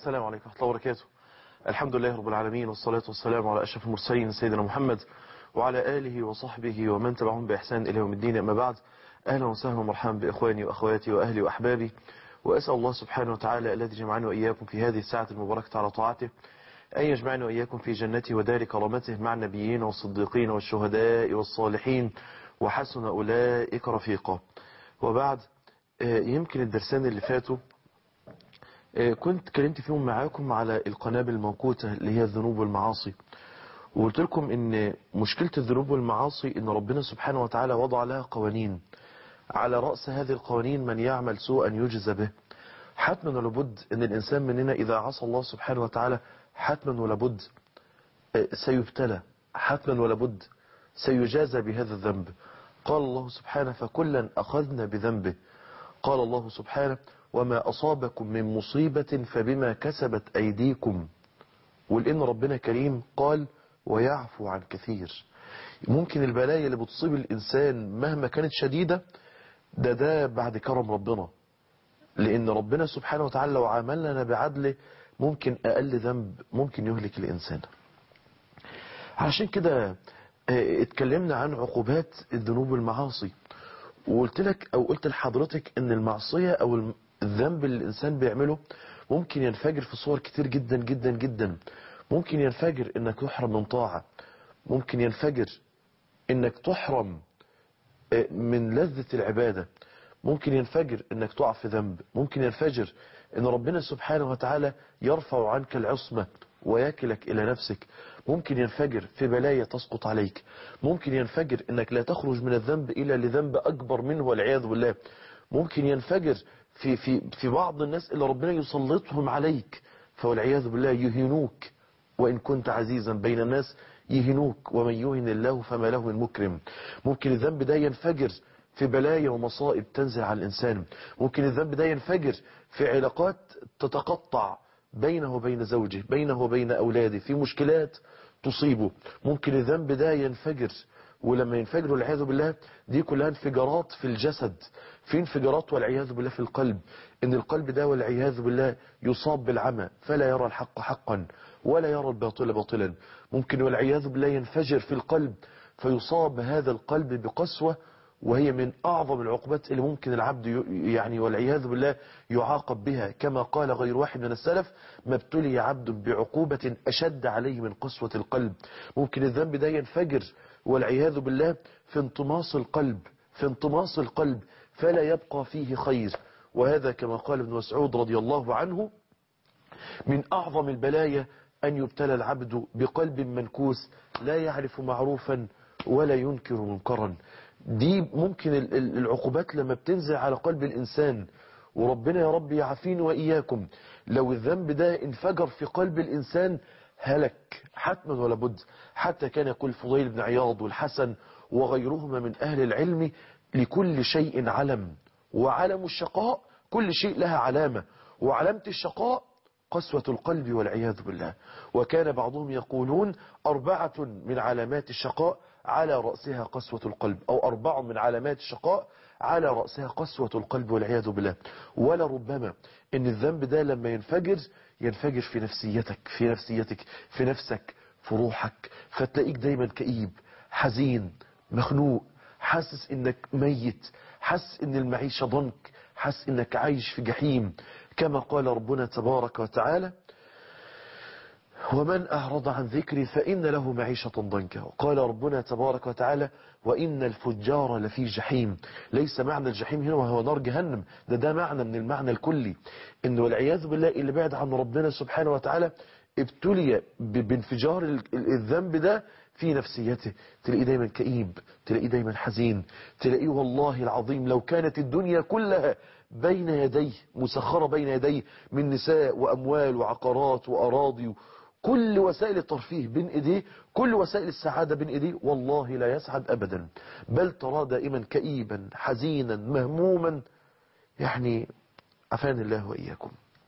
السلام عليكم ورحمة الله وبركاته. الحمد لله رب العالمين، والصلاة والسلام على أشرف المرسلين سيدنا محمد وعلى آله وصحبه ومن تبعهم بإحسان إلى يوم الدين. أما بعد، أهلا وسهلا ومرحبا بإخواني وأخواتي وأهلي وأحبابي، وأسأل الله سبحانه وتعالى الذي جمعنا وإياكم في هذه الساعة المباركة على طاعته أن يجمعنا وإياكم في جنته ودار كرامته مع النبيين والصديقين والشهداء والصالحين وحسن أولئك رفيقا. وبعد، يمكن الدرسان اللي فاتوا كنت كلمت فيهم معاكم على القنابل الموقوتة اللي هي الذنوب والمعاصي، وقلت لكم ان مشكلة الذنوب والمعاصي ان ربنا سبحانه وتعالى وضع لها قوانين، على رأس هذه القوانين من يعمل سوءا يجزى به. حتما ولابد ان الانسان مننا اذا عصى الله سبحانه وتعالى حتما ولابد سيبتلى، حتما ولابد سيجازى بهذا الذنب. قال الله سبحانه فكلا أخذنا بذنبه. قال الله سبحانه وما أصابكم من مصيبة فبما كسبت أيديكم. ولأن ربنا كريم قال ويعفو عن كثير. ممكن البلايا اللي بتصيب الإنسان مهما كانت شديدة ده بعد كرم ربنا، لأن ربنا سبحانه وتعالى لو عاملنا بعدله ممكن أقل ذنب ممكن يهلك الإنسان. عشان كده اتكلمنا عن عقوبات الذنوب والمعاصي، وقلت لك او قلت لحضرتك ان المعصية او الذنب اللي الانسان بيعمله ممكن ينفجر في صور كتير جدا جدا جدا. ممكن ينفجر انك تحرم من طاعة، ممكن ينفجر انك تحرم من لذة العبادة، ممكن ينفجر انك تقع في ذنب، ممكن ينفجر ان ربنا سبحانه وتعالى يرفع عنك العصمة ويكلك الى نفسك، ممكن ينفجر في بلايا تسقط عليك، ممكن ينفجر انك لا تخرج من الذنب الى لذنب اكبر منه والعياذ بالله، ممكن ينفجر في بعض الناس اللي ربنا يسلطهم عليك فوالعياذ بالله يهينوك، وان كنت عزيزا بين الناس يهينوك، ومن يهن الله فما له من مكرم. ممكن الذنب ده ينفجر في بلايا ومصائب تنزل على الإنسان، ممكن الذنب ده ينفجر في علاقات تتقطع بينه وبين زوجه، بينه وبين أولاده، في مشكلات تصيبه. ممكن الذنب ده ينفجر، ولما ينفجر والعياذ بالله دي كلها انفجارات في الجسد، في انفجارات والعياذ بالله في القلب، ان القلب ده والعياذ بالله يصاب بالعمى فلا يرى الحق حقا ولا يرى الباطل باطلا. ممكن والعياذ بالله ينفجر في القلب فيصاب هذا القلب بقسوة، وهي من أعظم العقوبات اللي ممكن العبد يعني والعياذ بالله يعاقب بها، كما قال غير واحد من السلف ما ابتلي عبد بعقوبة أشد عليه من قسوة القلب. ممكن الذنب ده ينفجر والعياذ بالله في انطماس القلب، في انطماس القلب فلا يبقى فيه خير. وهذا كما قال ابن مسعود رضي الله عنه من أعظم البلايا أن يبتلى العبد بقلب منكوس لا يعرف معروفا ولا ينكر منكرا. دي ممكن العقوبات لما بتنزل على قلب الإنسان، وربنا يا رب يعافينا وإياكم، لو الذنب ده انفجر في قلب الإنسان هلك حتما ولا بد. حتى كان يقول فضيل بن عياض والحسن وغيرهما من أهل العلم لكل شيء علم، وعلم الشقاء كل شيء لها علامة، وعلامة الشقاء قسوة القلب والعياذ بالله. وكان بعضهم يقولون 4 من علامات الشقاء على رأسها قسوة القلب، أو 4 من علامات الشقاء على رأسها قسوة القلب والعياذ بالله. ولا ربما ان الذنب ده لما ينفجر في نفسيتك، في نفسك، في روحك، فتلاقيك دايما كئيب، حزين، مخنوق، حاسس انك ميت، حاسس ان المعيشة ضنك، حاسس انك عايش في جحيم. كما قال ربنا تبارك وتعالى ومن أعرض عن ذكري فإن له معيشة ضنكا. وقال ربنا تبارك وتعالى وإن الفجار لفي جحيم. ليس معنى الجحيم هنا وهو نار جهنم، ده معنى من المعنى الكلي، إن والعياذ بالله اللي بعد عن ربنا سبحانه وتعالى ابتلي بانفجار الذنب ده في نفسيته. تلاقيه دايما كئيب، تلاقيه دايما حزين، تلاقيه والله العظيم لو كانت الدنيا كلها بين يديه، مسخرة بين يديه من نساء وأموال وعقارات وأراضي، كل وسائل الترفيه بين ايديه، كل وسائل السعادة بين ايديه، والله لا يسعد ابدا، بل ترى دائما كئيبا حزينا مهموما. يعني عفان الله واياكم.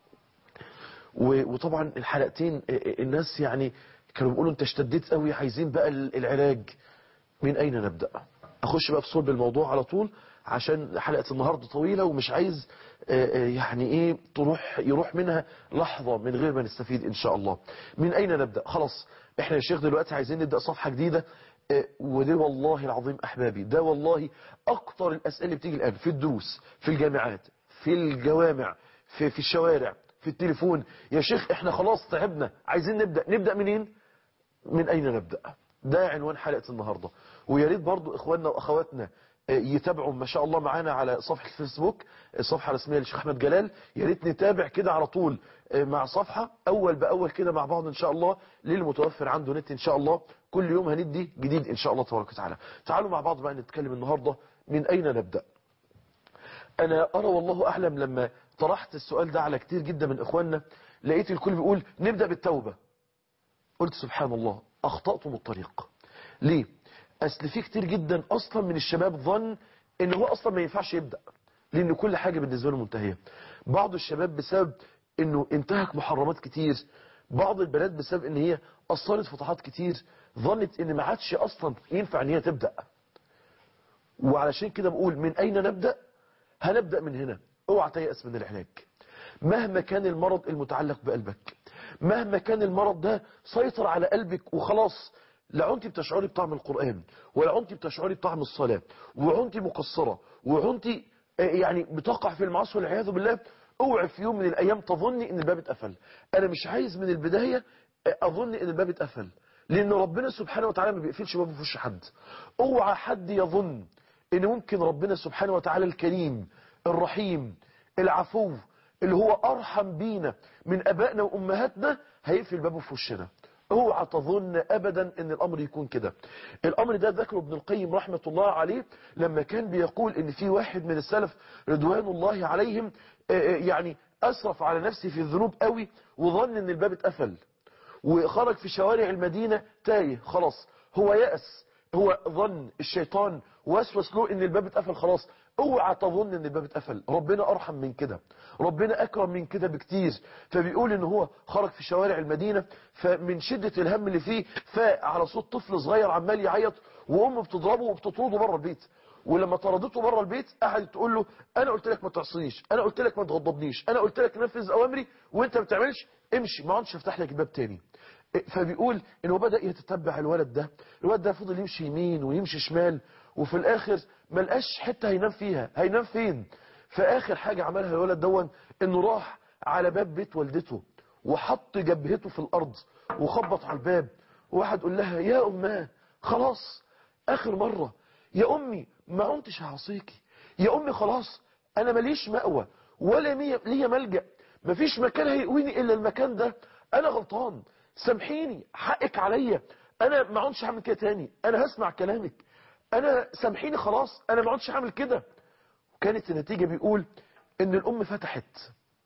وطبعا الحلقتين الناس يعني كانوا بيقولوا انت اشتديت قوي، عايزين بقى العلاج. من اين نبدأ؟ اخش بقى في صلب الموضوع على طول عشان حلقة النهاردة طويلة ومش عايز يعني ايه يروح منها لحظة من غير ما نستفيد ان شاء الله. من اين نبدأ؟ خلاص احنا يا شيخ دلوقتي عايزين نبدأ صفحة جديدة، وده والله العظيم احبابي ده والله اكتر الاسئلة اللي بتيجي الان في الدروس، في الجامعات، في الجوامع، في الشوارع، في التليفون. يا شيخ احنا خلاص تعبنا، عايزين نبدأ منين؟ من اين نبدأ؟ ده عنوان حلقة النهاردة. ويا ريت برضو اخواننا واخواتنا يتابعوا ما شاء الله معانا على صفحة الفيسبوك، صفحة رسمية للشيخ احمد جلال. يا ريت نتابع كده على طول مع صفحة اول باول كده مع بعض ان شاء الله، للمتوفر عنده نت ان شاء الله كل يوم هندي جديد ان شاء الله تبارك وتعالى. تعالوا مع بعض بقى نتكلم النهاردة من اين نبدأ. انا ارى والله اعلم لما طرحت السؤال ده على كتير جدا من اخواننا لقيت الكل بيقول نبدأ بالتوبة. قلت سبحان الله اخطأتم الطريق. ليه؟ اصل في كتير جدا اصلا من الشباب ظن ان هو اصلا ما ينفعش يبدأ، لان كل حاجة بالنسبة له منتهية. بعض الشباب بسبب انه انتهك محرمات كتير، بعض البنات بسبب ان هي اصلت فتحات كتير ظنت ان ما عادش اصلا ينفع ان هي تبدأ. وعلشان كده بقول من اين نبدأ؟ هنبدأ من هنا. اوعى تيأس من العلاج مهما كان المرض المتعلق بقلبك، مهما كان المرض ده سيطر على قلبك وخلاص، لا انت بتشعري بطعم القرآن، ولا انت بتشعري بطعم الصلاة، وانت مقصرة، وانت يعني بتقع في المعاصي والعياذ بالله. اوعي في يوم من الايام تظني ان الباب اتقفل. انا مش عايز من البداية اظن ان الباب اتقفل، لان ربنا سبحانه وتعالى ما بيقفلش بابه في وش حد. اوعى حد يظن ان ممكن ربنا سبحانه وتعالى الكريم الرحيم العفو اللي هو ارحم بينا من ابائنا وامهاتنا هيقفل بابه في وشنا. اوعى تظن ابدا ان الامر يكون كده. الامر ده ذكره ابن القيم رحمة الله عليه لما كان بيقول ان في واحد من السلف رضوان الله عليهم يعني اسرف على نفسه في الذنوب قوي وظن ان الباب اتقفل، وخرج في شوارع المدينة تايه خلاص، هو يأس، هو ظن الشيطان وسوس له ان الباب اتقفل خلاص. اوعى تظن ان الباب اتقفل، ربنا ارحم من كده، ربنا اكرم من كده بكتير. فبيقول ان هو خرج في شوارع المدينة، فمن شدة الهم اللي فيه فعلى صوت طفل صغير عمال يعيط، وامه بتضربه وبتطرده بره البيت. ولما طردته بره البيت قعدت تقول له انا قلت لك ما تعصينيش، انا قلت لك ما تغضبنيش، انا قلت لك نفذ اوامري وانت ما بتعملش، امشي ما عادش افتح لك الباب تاني. فبيقول انه بدأ يتتبع الولد ده. الولد ده فضل يمشي يمين ويمشي شمال، وفي الاخر ما لقاش حته هينام فيها. هينام فين؟ فاخر حاجه عملها الولد دون انه راح على باب بيت والدته وحط جبهته في الارض وخبط على الباب، وواحد قال لها يا اماه خلاص اخر مره، يا امي ما عدتش هعصيكي، يا امي خلاص انا ماليش مأوى ولا ليا ملجأ، مفيش مكان هيقويني الا المكان ده، انا غلطان سامحيني حقك عليا، انا ما عدتش هعمل كده تاني، انا هسمع كلامك، انا سامحيني خلاص انا ما عدتش هعمل كده. وكانت النتيجة بيقول ان الام فتحت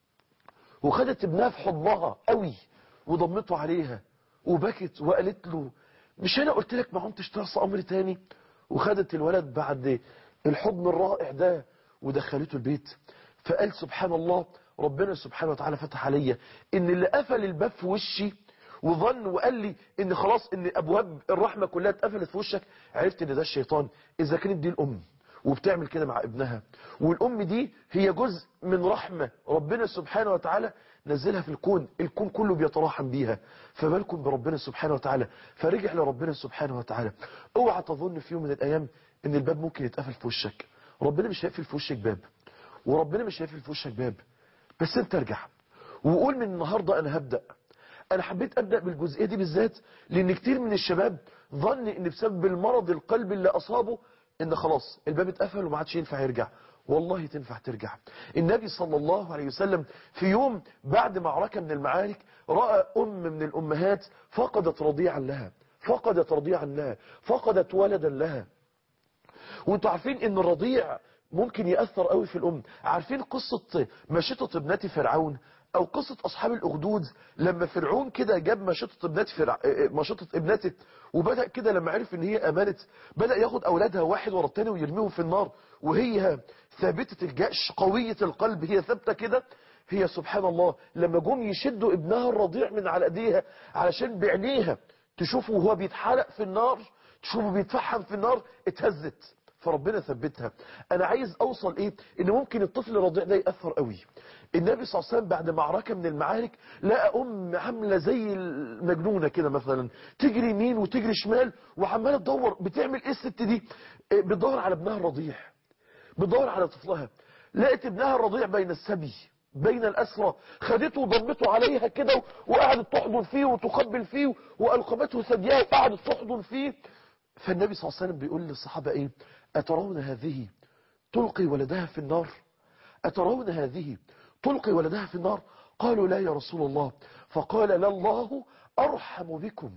وخدت ابنها في حضنها قوي وضمته عليها وبكت وقالت له مش انا قلت لك ما عدتش تعصى امري تاني. وخدت الولد بعد الحضن الرائع ده ودخلته البيت. فقال سبحان الله ربنا سبحانه وتعالى فتح عليا ان اللي قفل الباب في وشي وظن وقال لي ان خلاص ان ابواب الرحمة كلها اتقفلت في وشك، عرفت ان ده الشيطان. اذا كانت دي الام وبتعمل كده مع ابنها، والام دي هي جزء من رحمة ربنا سبحانه وتعالى نزلها في الكون، الكون كله بيتراحم بيها، فبالكم بربنا سبحانه وتعالى. فرجع لربنا سبحانه وتعالى. اوعى تظن في يوم من الايام ان الباب ممكن يتقفل في وشك. ربنا مش هيقفل في وشك باب، وربنا مش هيقفل في وشك باب، بس انت ارجع وقول من النهاردة انا هبدأ. انا حبيت ابدأ بالجزئية دي بالذات لان كتير من الشباب ظن ان بسبب المرض القلبي اللي اصابه ان خلاص الباب اتقفل وما عادش ينفع يرجع. والله تنفع ترجع. النبي صلى الله عليه وسلم في يوم بعد معركة من المعارك رأى من الامهات فقدت رضيعا لها، فقدت رضيعا لها، فقدت ولدا لها. وانتوا عارفين ان الرضيع ممكن يأثر قوي في الام. عارفين قصة مشطة ابنة فرعون او قصة اصحاب الاخدود لما فرعون كده جاب مشطة ابنته وبدأ كده لما عرف ان هي امانت بدأ ياخد اولادها واحد ورا التاني ويرميهم في النار، وهي ثابتة الجأش قوية القلب هي ثابتة كده. هي سبحان الله لما جم يشدوا ابنها الرضيع من على ايديها علشان بعينيها تشوفه وهو بيتحرق في النار، تشوفه بيتفحم في النار، اتهزت فربنا ثبتها. انا عايز اوصل ايه؟ ان ممكن الطفل الرضيع ده يأثر قوي. النبي صلى الله عليه وسلم بعد معركة من المعارك لقى عاملة زي المجنونة كده مثلا، تجري يمين وتجري شمال وعمالة تدور. بتعمل ايه الست دي؟ بتدور على ابنها الرضيع، بتدور على طفلها. لقت ابنها الرضيع بين السبي، بين الأسرى، خدته وضمته عليها كده وقعدت تحضن فيه وتقبل فيه وألقمته ثديها وقعدت تحضن فيه. فالنبي صلى الله عليه وسلم بيقول للصحابة ايه؟ أترون هذه تلقي ولدها في النار؟ أترون هذه تلقي ولدها في النار؟ قالوا لا يا رسول الله. فقال لله أرحم بكم،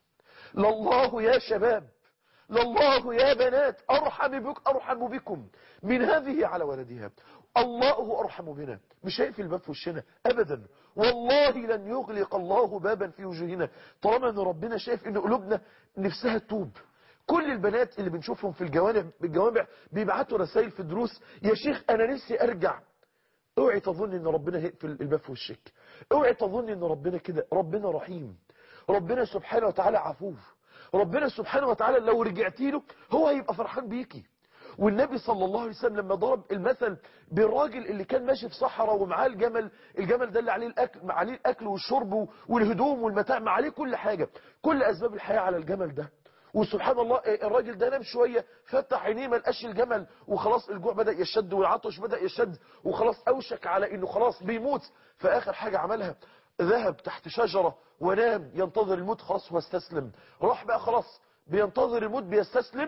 لله يا شباب، لله يا بنات أرحم بكم من هذه على ولدها. الله أرحم بنا، مش هيقفل الباب في وشنا أبدا. والله لن يغلق الله بابا في وجوهنا طالما أن ربنا شايف أن قلوبنا نفسها تتوب. كل البنات اللي بنشوفهم في الجوامع بيبعتوا رسائل في الدروس: يا شيخ أنا نفسي أرجع. اوعي تظن ان ربنا هيقفل الباب في وشك، اوعي تظن ان ربنا كده. ربنا رحيم، ربنا سبحانه وتعالى عفو، ربنا سبحانه وتعالى لو رجعتي له هو هيبقى فرحان بيكي. والنبي صلى الله عليه وسلم لما ضرب المثل بالراجل اللي كان ماشي في صحراء ومعاه الجمل ده اللي عليه الاكل والشرب والهدوم والمتاع، ما عليه كل حاجة، كل اسباب الحياة على الجمل ده. وسبحان الله الراجل ده نام شوية، فتح عينيه ما لقاش الجمل، وخلاص الجوع بدأ يشد والعطش بدأ يشد، وخلاص اوشك على انه خلاص بيموت. فاخر حاجة عملها ذهب تحت شجرة ونام ينتظر الموت. خلاص هو استسلم، راح بقى خلاص بينتظر الموت بيستسلم.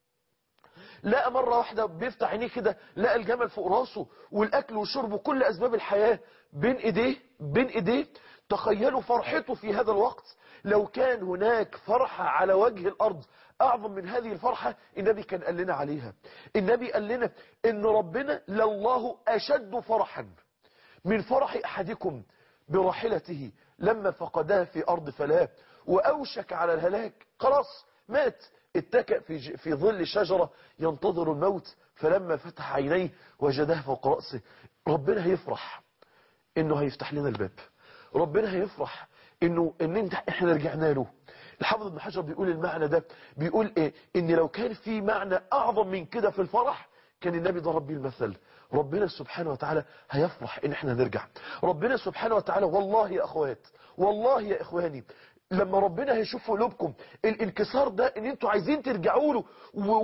لقى مرة واحدة بيفتح عينيه كده، لقى الجمل فوق راسه والاكل والشرب وكل اسباب الحياة بين ايديه. تخيلوا فرحته في هذا الوقت. لو كان هناك فرحة على وجه الارض اعظم من هذه الفرحة، النبي كان قال لنا عليها. النبي قال لنا ان ربنا لله اشد فرحا من فرح احدكم براحلته لما فقدها في ارض فلاة واوشك على الهلاك. خلاص مات، اتكأ في ظل شجرة ينتظر الموت، فلما فتح عينيه وجدها فوق رأسه. ربنا هيفرح انه هيفتح لنا الباب، ربنا هيفرح ان احنا رجعنا له. الحافظ ابن حجر بيقول المعنى ده، بيقول ايه؟ ان لو كان في معنى اعظم من كده في الفرح كان النبي ضرب بيه المثل. ربنا سبحانه وتعالى هيفرح ان احنا نرجع. ربنا سبحانه وتعالى والله يا اخوات، والله يا اخواني، لما ربنا هيشوف في قلوبكم الانكسار ده ان انتوا عايزين ترجعوا له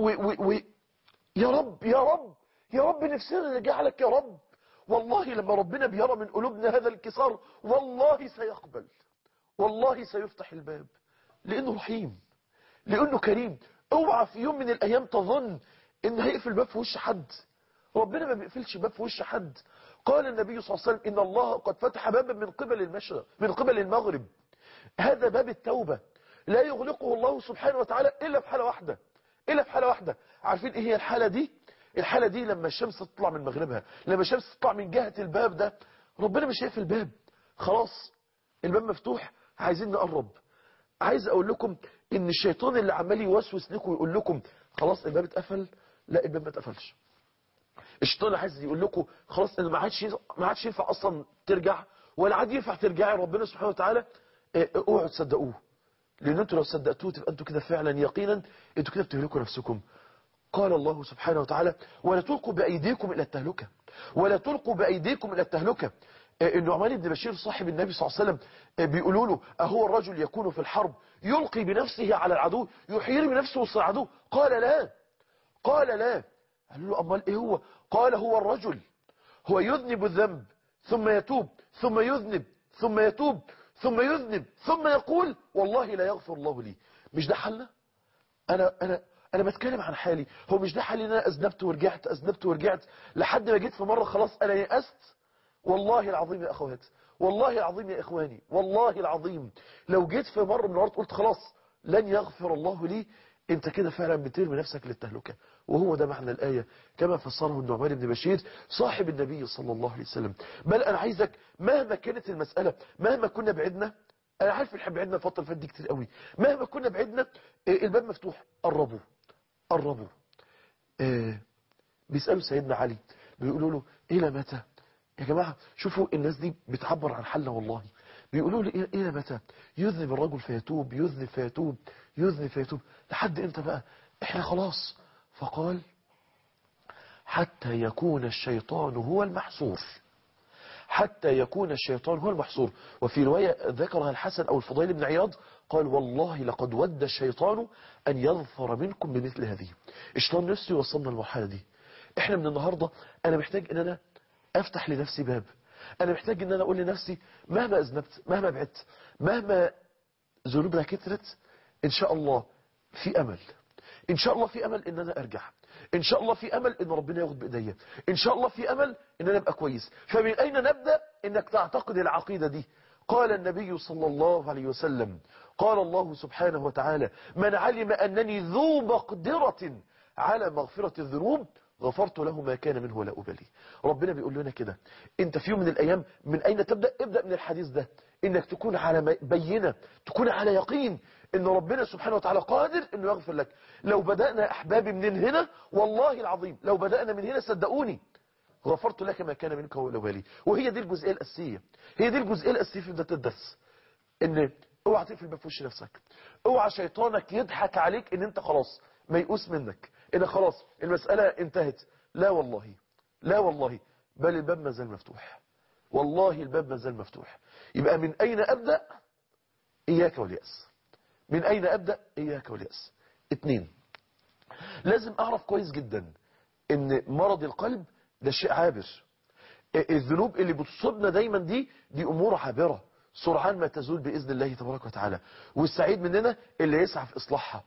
يا رب يا رب يا رب نفسنا نرجع لك يا رب. والله لما ربنا بيرى من قلوبنا هذا الانكسار والله سيقبل، والله سيفتح الباب، لانه رحيم، لانه كريم. اوعى في يوم من الايام تظن ان هيقفل الباب في وش حد. ربنا ما بيقفلش باب في وش حد. قال النبي صلى الله عليه وسلم ان الله قد فتح بابا من قبل المشرق، من قبل المغرب. هذا باب التوبة لا يغلقه الله سبحانه وتعالى إلا في حالة واحدة، إلا في حالة واحدة. عارفين إيه هي الحالة دي؟ الحالة دي لما الشمس تطلع من مغربها، لما الشمس تطلع من جهة الباب ده، ربنا مش شايف الباب، خلاص الباب مفتوح، عايزين نقرب. عايز أقول لكم إن الشيطان اللي عمال يوسوس لكم ويقول لكم خلاص الباب اتقفل، لا الباب ما اتقفلش. الشيطان اللي عايز يقول لكم خلاص إن ما عادش ينفع أصلا ترجع، ولا عاد ينفع ترجعي ربنا سبحانه وتعالى. اوعوا تصدقوه، لان انتوا لو صدقتوه تبقى انتوا كده فعلا يقينا انتوا كده بتهلكوا نفسكم. قال الله سبحانه وتعالى ولا تلقوا بايديكم الى التهلكه، ولا تلقوا بايديكم الى التهلكه. النعمان بن بشير صاحب النبي صلى الله عليه وسلم بيقولوا له اهو الرجل يكون في الحرب يلقي بنفسه على العدو، يحير بنفسه وسط العدو؟ قال لا، قال لا. قالوا له امال ايه هو؟ قال هو الرجل هو يذنب الذنب ثم يتوب ثم يذنب ثم يتوب ثم يذنب ثم يقول والله لا يغفر الله لي. مش ده حلنا؟ انا بتكلم عن حالي. هو مش ده حالي ان انا اذنبت ورجعت لحد ما جيت في مرة خلاص انا يأست؟ والله العظيم يا اخوات، والله العظيم يا اخواني، والله العظيم لو جيت في مرة من المرات قلت خلاص لن يغفر الله لي، انت كده فعلا بترمي نفسك للتهلكة. وهو ده معنى الآية كما فسره النعمان بن بشير صاحب النبي صلى الله عليه وسلم. بل انا عايزك مهما كانت المسألة، مهما كنا بعدنا، انا عارف الحب بعدنا الفترة اللي فاتت دي كتير قوي، مهما كنا بعدنا الباب مفتوح، قربوا قربوا. بيسألوا سيدنا علي بيقولوا له إلى متى يا جماعة؟ شوفوا الناس دي بتعبر عن حالنا والله. بيقولوا له إلى متى يذنب الرجل فيتوب، يذنب فيتوب، يذنب فيتوب، لحد امتى بقى؟ احنا خلاص. فقال حتى يكون الشيطان هو المحصور. حتى يكون الشيطان هو المحصور. وفي رواية ذكرها الحسن أو الفضيل بن عياض قال والله لقد ود الشيطان أن يظفر منكم بمثل هذه. الشيطان نفسه يوصلنا المرحلة دي. احنا من النهاردة أنا محتاج أن أنا أفتح لنفسي باب. أنا محتاج أن أنا أقول لنفسي مهما أذنبت، مهما بعدت، مهما ذنوبنا كترت، إن شاء الله في أمل. إن شاء الله في أمل إن أنا أرجع. إن شاء الله في أمل إن ربنا ياخد بإيديا. إن شاء الله في أمل إن أنا أبقى كويس. فمن أين نبدأ؟ إنك تعتقد العقيدة دي. قال النبي صلى الله عليه وسلم قال الله سبحانه وتعالى من علم أنني ذو مقدرة على مغفرة الذنوب غفرت له ما كان منه ولا أبالي. ربنا بيقول لنا كده. انت في يوم من الأيام من أين تبدأ؟ ابدأ من الحديث ده، انك تكون على بينة، تكون على يقين ان ربنا سبحانه وتعالى قادر انه يغفر لك. لو بدأنا احبابي من هنا والله العظيم لو بدأنا من هنا صدقوني غفرت لك ما كان منك ولا أبالي. وهي دي الجزئية الأساسية. هي دي الجزئية الأساسية في بداية الدرس. ان اوعى تقفل الباب في وش نفسك. اوعى شيطانك يضحك عليك ان انت خلاص ميؤوس منك، ان خلاص المسألة انتهت. لا والله، لا والله، بل الباب ما زال مفتوح. والله الباب ما زال مفتوح. يبقى من أين أبدأ؟ إياك واليأس. من أين أبدأ؟ إياك واليأس. 2. لازم أعرف كويس جدا ان مرض القلب ده شيء عابر. الذنوب اللي بتصيبنا دايما دي أمور عابرة سرعان ما تزول بإذن الله تبارك وتعالى. والسعيد مننا اللي يسعى في إصلاحها.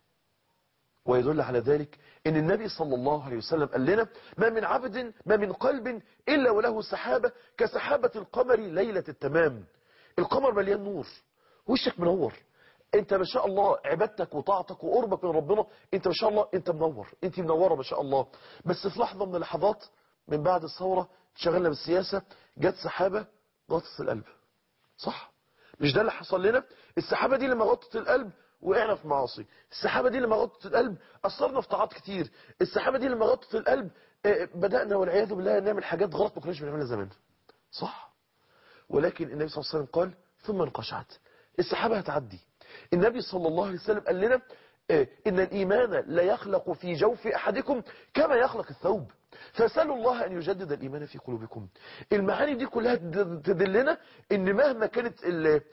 ويدل على ذلك ان النبي صلى الله عليه وسلم قال لنا ما من عبد ما من قلب إلا وله سحابة كسحابة القمر ليلة التمام. القمر مليان نور، وشك منور، انت ما شاء الله عبادتك وطاعتك وقربك من ربنا انت ما شاء الله انت منور، انت منورة ما شاء الله. بس في لحظة من اللحظات من بعد الثورة شغلنا بالسياسة جت سحابة غطت القلب. صح؟ مش ده اللي حصل لنا؟ السحابة دي لما غطت القلب وقعنا في معاصي. السحابة دي لما غطت القلب أثرنا في طاعات كتير. السحابة دي لما غطت القلب بدأنا والعياذ بالله نعمل حاجات غلط ما كناش بنعملها زمان. صح؟ ولكن النبي صلى الله عليه وسلم قال ثم انقشعت. السحابة هتعدي. النبي صلى الله عليه وسلم قال لنا إن الإيمان لا يخلق في جوف أحدكم كما يخلق الثوب فسألوا الله أن يجدد الإيمان في قلوبكم. المعاني دي كلها تدلنا إن مهما كانت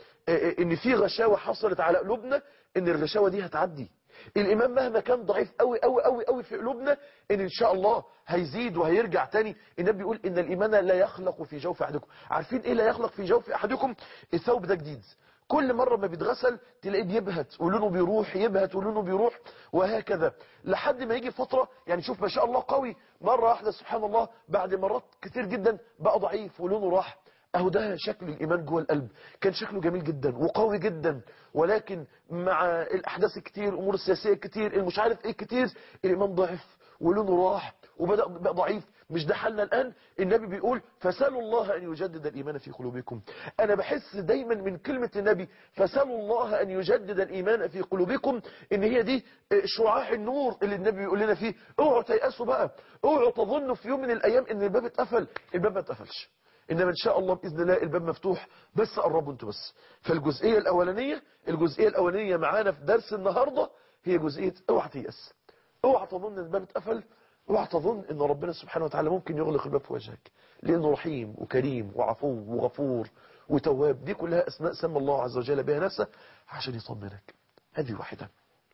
إن في غشاوة حصلت على قلوبنا إن الغشاوة دي هتعدي. الإيمان مهما كان ضعيف قوي قوي قوي قوي في قلوبنا إن شاء الله هيزيد وهيرجع تاني. النبي بيقول إن الإيمان لا يخلق في جوف أحدكم. عارفين إيه لا يخلق في جوف أحدكم؟ الثوب ده جديد، كل مرة ما بيتغسل تلاقيه بيبهت ولونه بيروح، يبهت ولونه بيروح، وهكذا لحد ما يجي فترة يعني شوف ما شاء الله قوي مرة واحدة سبحان الله بعد مرات كتير جدا بقى ضعيف ولونه راح. اهو ده شكل الإيمان جوه القلب. كان شكله جميل جدا وقوي جدا، ولكن مع الأحداث الكتير الأمور السياسية الكتير المش عارف ايه كتير الإيمان ضعف ولونه راح وبدأ بقى ضعيف. مش ده حالنا الآن؟ النبي بيقول فسألوا الله أن يجدد الإيمان في قلوبكم. أنا بحس دايما من كلمة النبي فسألوا الله أن يجدد الإيمان في قلوبكم إن هي دي شعاع النور اللي النبي بيقول لنا فيه. اوعوا تيأسوا بقى، اوعوا تظنوا في يوم من الأيام إن الباب اتقفل. الباب ما اتقفلش، إنما إن شاء الله بإذن الله الباب مفتوح، بس قربوا انتوا بس. فالجزئية الأولانية معانا في درس النهاردة هي جزئية اوعى تيأس. اوعى تظن ان الباب اتقفل، اوعى تظن ان ربنا سبحانه وتعالى ممكن يغلق الباب في وجهك، لانه رحيم وكريم وعفو وغفور وتواب. دي كلها اسماء سمى الله عز وجل بها نفسه عشان يطمنك. هذه واحدة.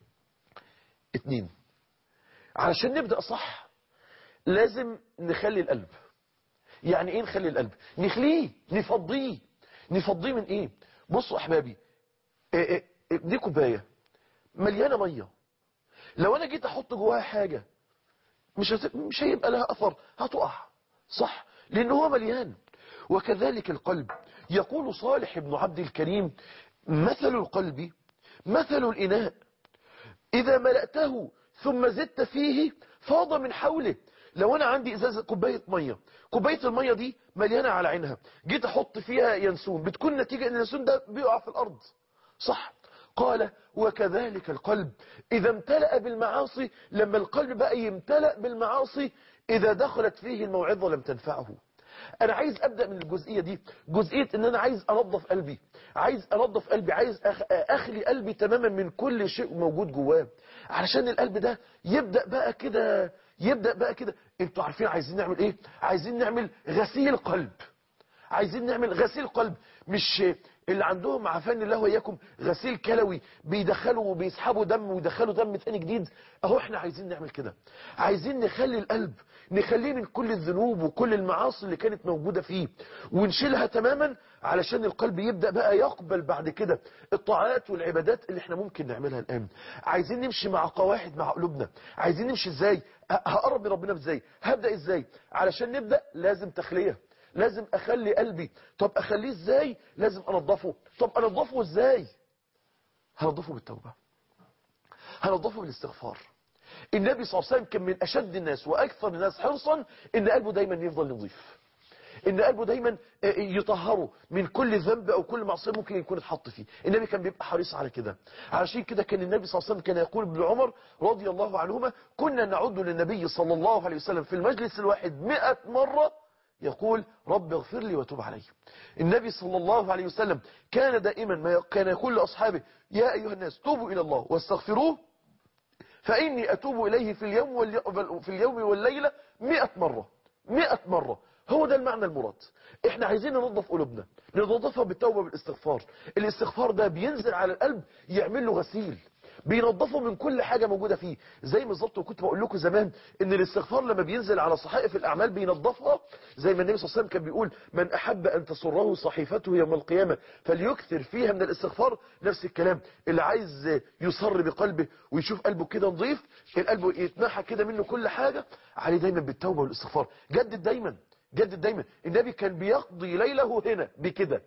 2 علشان نبدأ صح لازم نخلي القلب. يعني ايه نخلي القلب؟ نخليه، نفضيه من ايه؟ بصوا احبابي، دي كوبايه مليانه ميه، لو انا جيت احط جواها حاجه مش هيبقى لها اثر، هتقع. صح؟ لان هو مليان. وكذلك القلب. يقول صالح بن عبد الكريم مثل القلب مثل الإناء إذا ملأته ثم زدت فيه فاض من حوله. لو أنا عندي إزازة كوباية مية، كوباية المية دي مليانة على عينها، جيت أحط فيها ينسون، بتكون نتيجة أن اليانسون ده بيقع في الأرض. صح؟ قال وكذلك القلب إذا امتلأ بالمعاصي، لما القلب بقى يمتلأ بالمعاصي إذا دخلت فيه الموعظة لم تنفعه. أنا عايز أبدأ من الجزئية دي، جزئية أن أنا عايز أنظف قلبي، عايز أخلي قلبي تماما من كل شيء موجود جواه، علشان القلب ده يبدأ بقى كده انتوا عارفين عايزين نعمل ايه؟ عايزين نعمل غسيل قلب. عايزين نعمل غسيل قلب، مش اللي عندهم عافاني الله وإياكم غسيل كلوي بيدخلوا وبيسحبوا دم ويدخلوا دم تاني جديد. اهو احنا عايزين نعمل كده. عايزين نخلي القلب نخليه من كل الذنوب وكل المعاصي اللي كانت موجودة فيه ونشيلها تماما، علشان القلب يبدأ بقى يقبل بعد كده الطاعات والعبادات اللي احنا ممكن نعملها الآن. عايزين نمشي مع قواعد مع قلوبنا. عايزين نمشي ازاي؟ هقرب من ربنا ازاي؟ هبدأ ازاي؟ علشان نبدأ لازم تخلية، لازم اخلي قلبي. طب اخليه ازاي؟ لازم انضفه. طب انضفه ازاي؟ هنضفه بالتوبة، هنضفه بالاستغفار. النبي صلى الله عليه وسلم كان من اشد الناس واكثر الناس حرصا ان قلبه دايما يفضل نظيف، ان قلبه دايما يطهره من كل ذنب او كل معصيه ممكن يكون اتحط فيه. النبي كان بيبقى حريص على كده. علشان كده كان النبي صلى الله عليه وسلم كان يقول ابن عمر رضي الله عنهما: كنا نعد للنبي صلى الله عليه وسلم في المجلس الواحد 100 مرة يقول: رب اغفر لي وتوب علي. النبي صلى الله عليه وسلم كان دائما ما كان يقول لأصحابه: يا أيها الناس توبوا إلى الله واستغفروه فإني أتوب إليه في اليوم والليلة 100 مرة. 100 مرة. هو ده المعنى المراد. احنا عايزين ننظف قلوبنا، ننظفها بالتوبة بالاستغفار. الاستغفار ده بينزل على القلب يعمل له غسيل، بينظفه من كل حاجة موجودة فيه. زي بالظبط وكنت بقول لكم زمان ان الاستغفار لما بينزل على صحائف الاعمال بينظفها، زي ما النبي صلى الله عليه وسلم كان بيقول: من احب ان تسره صحيفته يوم القيامة فليكثر فيها من الاستغفار. نفس الكلام، اللي عايز يسر بقلبه ويشوف قلبه كده نظيف، القلب يتنحى كده منه كل حاجة، عليه دايما بالتوبة والاستغفار. جدد دايما، جدد دايما. النبي كان بيقضي ليله هنا بكده.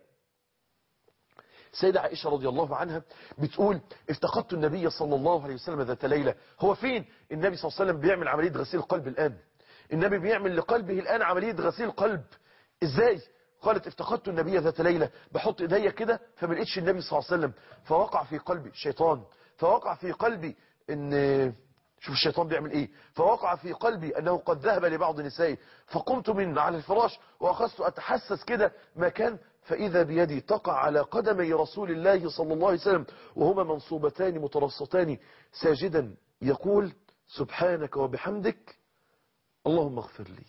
سيدة عائشة رضي الله عنها بتقول: افتقدت النبي صلى الله عليه وسلم ذات ليلة. هو فين النبي صلى الله عليه وسلم بيعمل عملية غسيل قلب الآن؟ النبي بيعمل لقلبه الآن عملية غسيل قلب. ازاي؟ قالت: افتقدت النبي ذات ليلة، بحط ايديا كده فما لقيتش النبي صلى الله عليه وسلم، فوقع في قلبي شيطان، فوقع في قلبي ان شوف الشيطان بيعمل ايه، فوقع في قلبي انه قد ذهب لبعض نسائي، فقمت من على الفراش واخذت اتحسس كده مكان، فاذا بيدي تقع على قدمي رسول الله صلى الله عليه وسلم وهما منصوبتان مترصتان ساجدا يقول: سبحانك وبحمدك اللهم اغفر لي،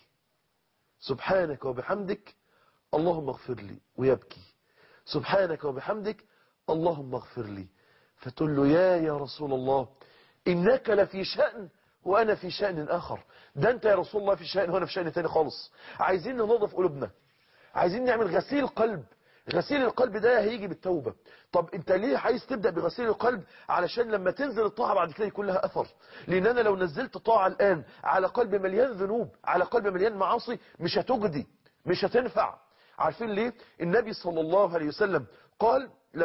سبحانك وبحمدك اللهم اغفر لي، ويبكي: سبحانك وبحمدك اللهم اغفر لي. فتقول له: يا رسول الله، إنك لفي شأن وأنا في شأن آخر. ده أنت يا رسول الله في شأن وأنا في شأن تاني خالص. عايزين ننظف قلوبنا، عايزين نعمل غسيل قلب. غسيل القلب ده هيجي بالتوبة. طب انت ليه عايز تبدأ بغسيل القلب؟ علشان لما تنزل الطاعة بعد كده يكون لها أثر. لأن أنا لو نزلت طاعة الآن على قلب مليان ذنوب، على قلب مليان معاصي، مش هتجدي، مش هتنفع. عارفين ليه؟ النبي صلى الله عليه وسلم قال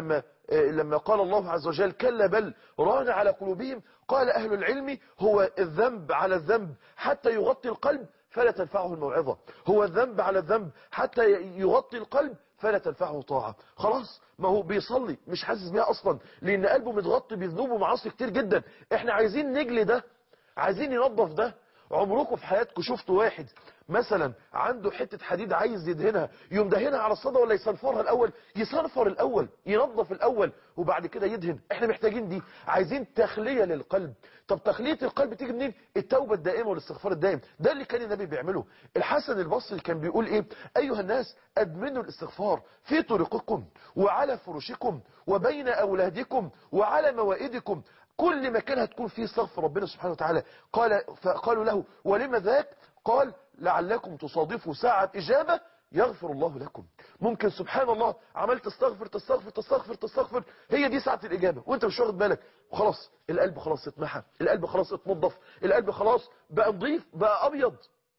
لما قال الله عز وجل: كلا بل ران على قلوبهم، قال أهل العلم: هو الذنب على الذنب حتى يغطي القلب فلا تنفعه الموعظة. هو الذنب على الذنب حتى يغطي القلب فلا تنفعه طاعة. خلاص، ما هو بيصلي مش حاسس بيها أصلا لأن قلبه متغطي بذنوب ومعاصي كتير جدا. احنا عايزين نجلي ده، عايزين ننظف ده. عمركم في حياتكم شفتوا واحد مثلا عنده حتة حديد عايز يدهنها، يوم دهنها على الصدى ولا يصنفرها الأول؟ يصنفر الأول، ينظف الأول وبعد كده يدهن. احنا محتاجين دي، عايزين تخلية للقلب. طب تخلية القلب تيجي منين؟ التوبة الدائمة والاستغفار الدائم. ده اللي كان النبي بيعمله. الحسن البصري كان بيقول ايه: ايها الناس ادمنوا الاستغفار في طرقكم وعلى فرشكم وبين اولادكم وعلى موائدكم. كل مكان هتكون فيه استغفر ربنا سبحانه وتعالى. فقالوا له: ولما ذاك؟ قال: لعلكم تصادفوا ساعة إجابة يغفر الله لكم. ممكن سبحان الله عملت تستغفر تستغفر تستغفر تستغفر، هي دي ساعة الإجابة وانت مش واخد بالك، وخلاص القلب خلاص اتمحى، القلب خلاص اتنظف، القلب خلاص بقى نظيف، بقى أبيض،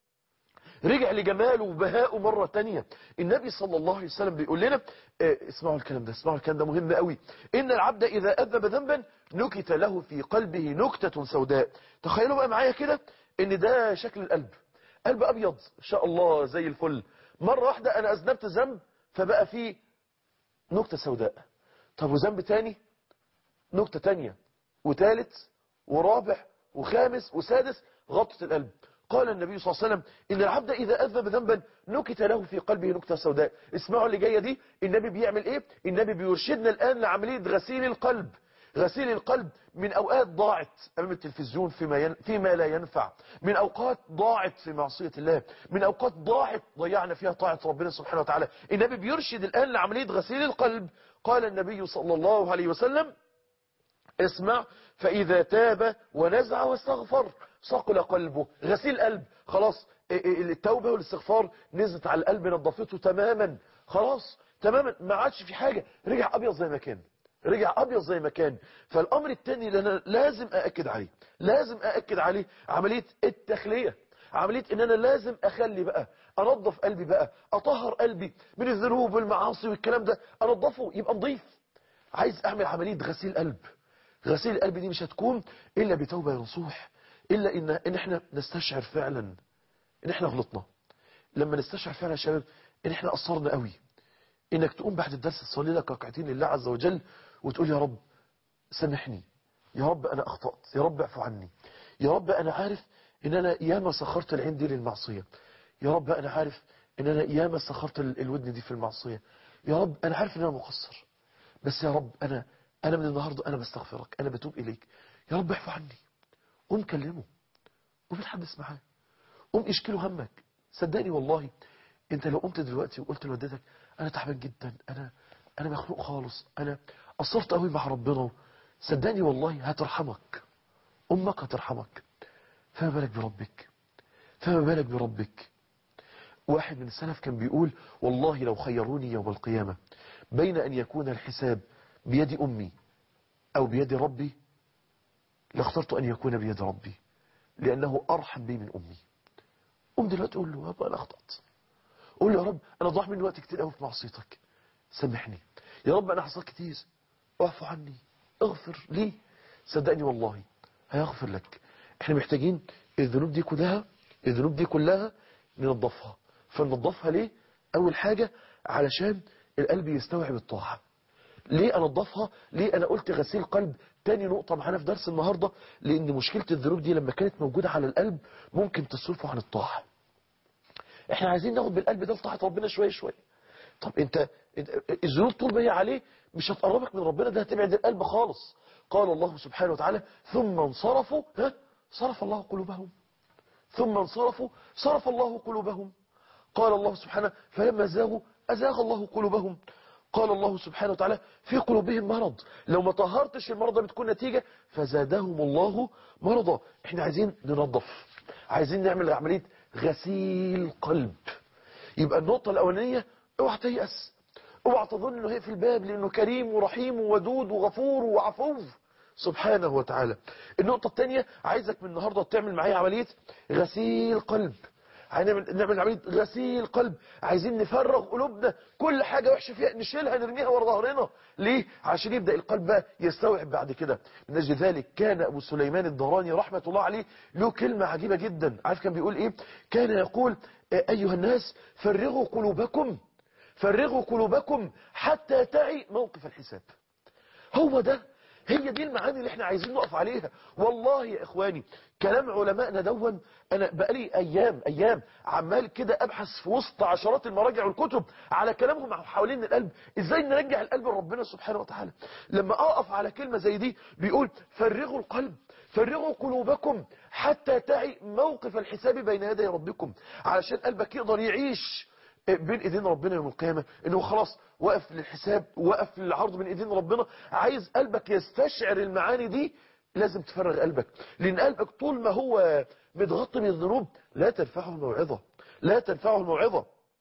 رجع لجماله وبهاءه مرة تانية. النبي صلى الله عليه وسلم بيقول لنا اسمعوا الكلام ده، اسمعوا الكلام ده مهم قوي: إن العبد إذا أذنب ذنبا نكت له في قلبه نكتة سوداء. تخيلوا بقى معايا كده ان ده شكل القلب، قلب أبيض إن شاء الله زي الفل، مرة واحدة أنا أذنبت ذنب فبقى فيه نكتة سوداء. طب وذنب تاني، نكتة تانية وثالث ورابع وخامس وسادس، غطت القلب. قال النبي صلى الله عليه وسلم: إن العبد إذا أذنب ذنبا نكت له في قلبه نكتة سوداء. اسمعوا اللي جاية دي، النبي بيعمل إيه؟ النبي بيرشدنا الآن لعملية غسيل القلب. غسيل القلب من أوقات ضاعت أمام التلفزيون فيما لا ينفع، من أوقات ضاعت في معصية الله، من أوقات ضيعنا فيها طاعة ربنا سبحانه وتعالى. النبي بيرشد الآن لعملية غسيل القلب. قال النبي صلى الله عليه وسلم: اسمع، فإذا تاب ونزع واستغفر صقل قلبه. غسيل قلب، خلاص التوبة والاستغفار نزلت على القلب، نظفته تماما، خلاص تماما، ما عادش في حاجة، رجع أبيض زي ما كان، رجع أبيض زي ما كان. فالأمر الثاني اللي أنا لازم أأكد عليه عملية التخلية، عملية ان انا لازم اخلي بقى، انظف قلبي بقى، اطهر قلبي من الذنوب والمعاصي والكلام ده، انظفه يبقى نظيف. عايز اعمل عملية غسيل قلب. غسيل القلب دي مش هتكون الا بتوبة نصوح، الا ان احنا نستشعر فعلا ان احنا غلطنا. لما نستشعر فعلا يا شباب ان احنا قصرنا قوي، انك تقوم بعد الدرس تصلي لك ركعتين لله عز وجل وتقول: يا رب سامحني، يا رب انا اخطأت، يا رب اعفو عني، يا رب انا عارف ان انا ياما سخرت العين دي للمعصية، يا رب انا عارف ان انا ياما سخرت الودن دي في المعصية، يا رب انا عارف ان انا مقصر، بس يا رب انا من النهاردة انا بستغفرك، انا بتوب اليك، يا رب اعفو عني. قوم كلمه، قوم اتحدث معاه، قوم اشكله همك. صدقني والله انت لو قمت دلوقتي وقلت لوالدتك: انا تعبان جدا، انا مخنوق خالص، انا قصرت قوي مع ربنا، صدقني والله هترحمك، امك هترحمك. فما بالك بربك، فما بالك بربك. واحد من السلف كان بيقول: والله لو خيروني يوم القيامة بين أن يكون الحساب بيد أمي أو بيد ربي لاخترت أن يكون بيد ربي، لأنه أرحم بي من أمي. قم دلوقتي قول له: أبا أنا أخطأت، قول له: يا رب أنا ضاع مني وقت كتير قوي في معصيتك، سامحني، يا رب أنا حصلت كتير، اعفو عني، اغفر لي. صدقني والله هيغفر لك. احنا محتاجين الذنوب دي كلها ننظفها. فننظفها ليه؟ اول حاجة علشان القلب يستوعب الطاعة. ليه انظفها؟ ليه انا قلت غسيل قلب؟ تاني نقطة معانا في درس النهاردة، لان مشكلة الذنوب دي لما كانت موجودة على القلب ممكن تصرفه عن الطاعة. احنا عايزين ناخد بالقلب ده لطاعة ربنا شوية شوية. طب انت الذنوب طول ما هي عليه مش هتقربك من ربنا، ده هتبعد القلب خالص. قال الله سبحانه وتعالى: ثم انصرفوا صرف الله قلوبهم، ثم انصرفوا صرف الله قلوبهم. قال الله سبحانه: فلما زاغوا أزاغ الله قلوبهم. قال الله سبحانه وتعالى: في قلوبهم مرض، لو ما طهرتش المرض ده بتكون نتيجة فزادهم الله مرضا. احنا عايزين ننظف، عايزين نعمل عملية غسيل قلب. يبقى النقطة الأولانية: اوعى تيأس، اوعى تظن انه هي في الباب، لانه كريم ورحيم وودود وغفور وعفو سبحانه وتعالى. النقطة الثانية: عايزك من النهاردة تعمل معايا عملية غسيل قلب. نعمل عملية غسيل قلب. عايزين نفرغ قلوبنا، كل حاجة وحشة فيها نشيلها نرميها ورا ظهرنا. ليه؟ عشان يبدأ القلب بقى يستوعب بعد كده. من أجل ذلك كان أبو سليمان الدهراني رحمة الله عليه له كلمة عجيبة جدا. عارف كان بيقول إيه؟ كان يقول: أيها الناس فرغوا قلوبكم، فرغوا قلوبكم حتى تعي موقف الحساب. هي دي المعاني اللي احنا عايزين نقف عليها. والله يا اخواني كلام علمائنا دون، انا بقالي ايام عمال كده ابحث في وسط عشرات المراجع والكتب على كلامهم حوالين القلب، ازاي نرجع القلب لربنا سبحانه وتعالى. لما اقف على كلمة زي دي بيقول: فرغوا القلب، فرغوا قلوبكم حتى تعي موقف الحساب بين يدي ربكم، علشان قلبك يقدر يعيش بين ايدين ربنا يوم القيامة، انه خلاص وقف للحساب، وقف للعرض بين ايدين ربنا. عايز قلبك يستشعر المعاني دي، لازم تفرغ قلبك، لان قلبك طول ما هو متغطي بالذنوب لا تنفعه الموعظة، لا تنفعه الموعظة.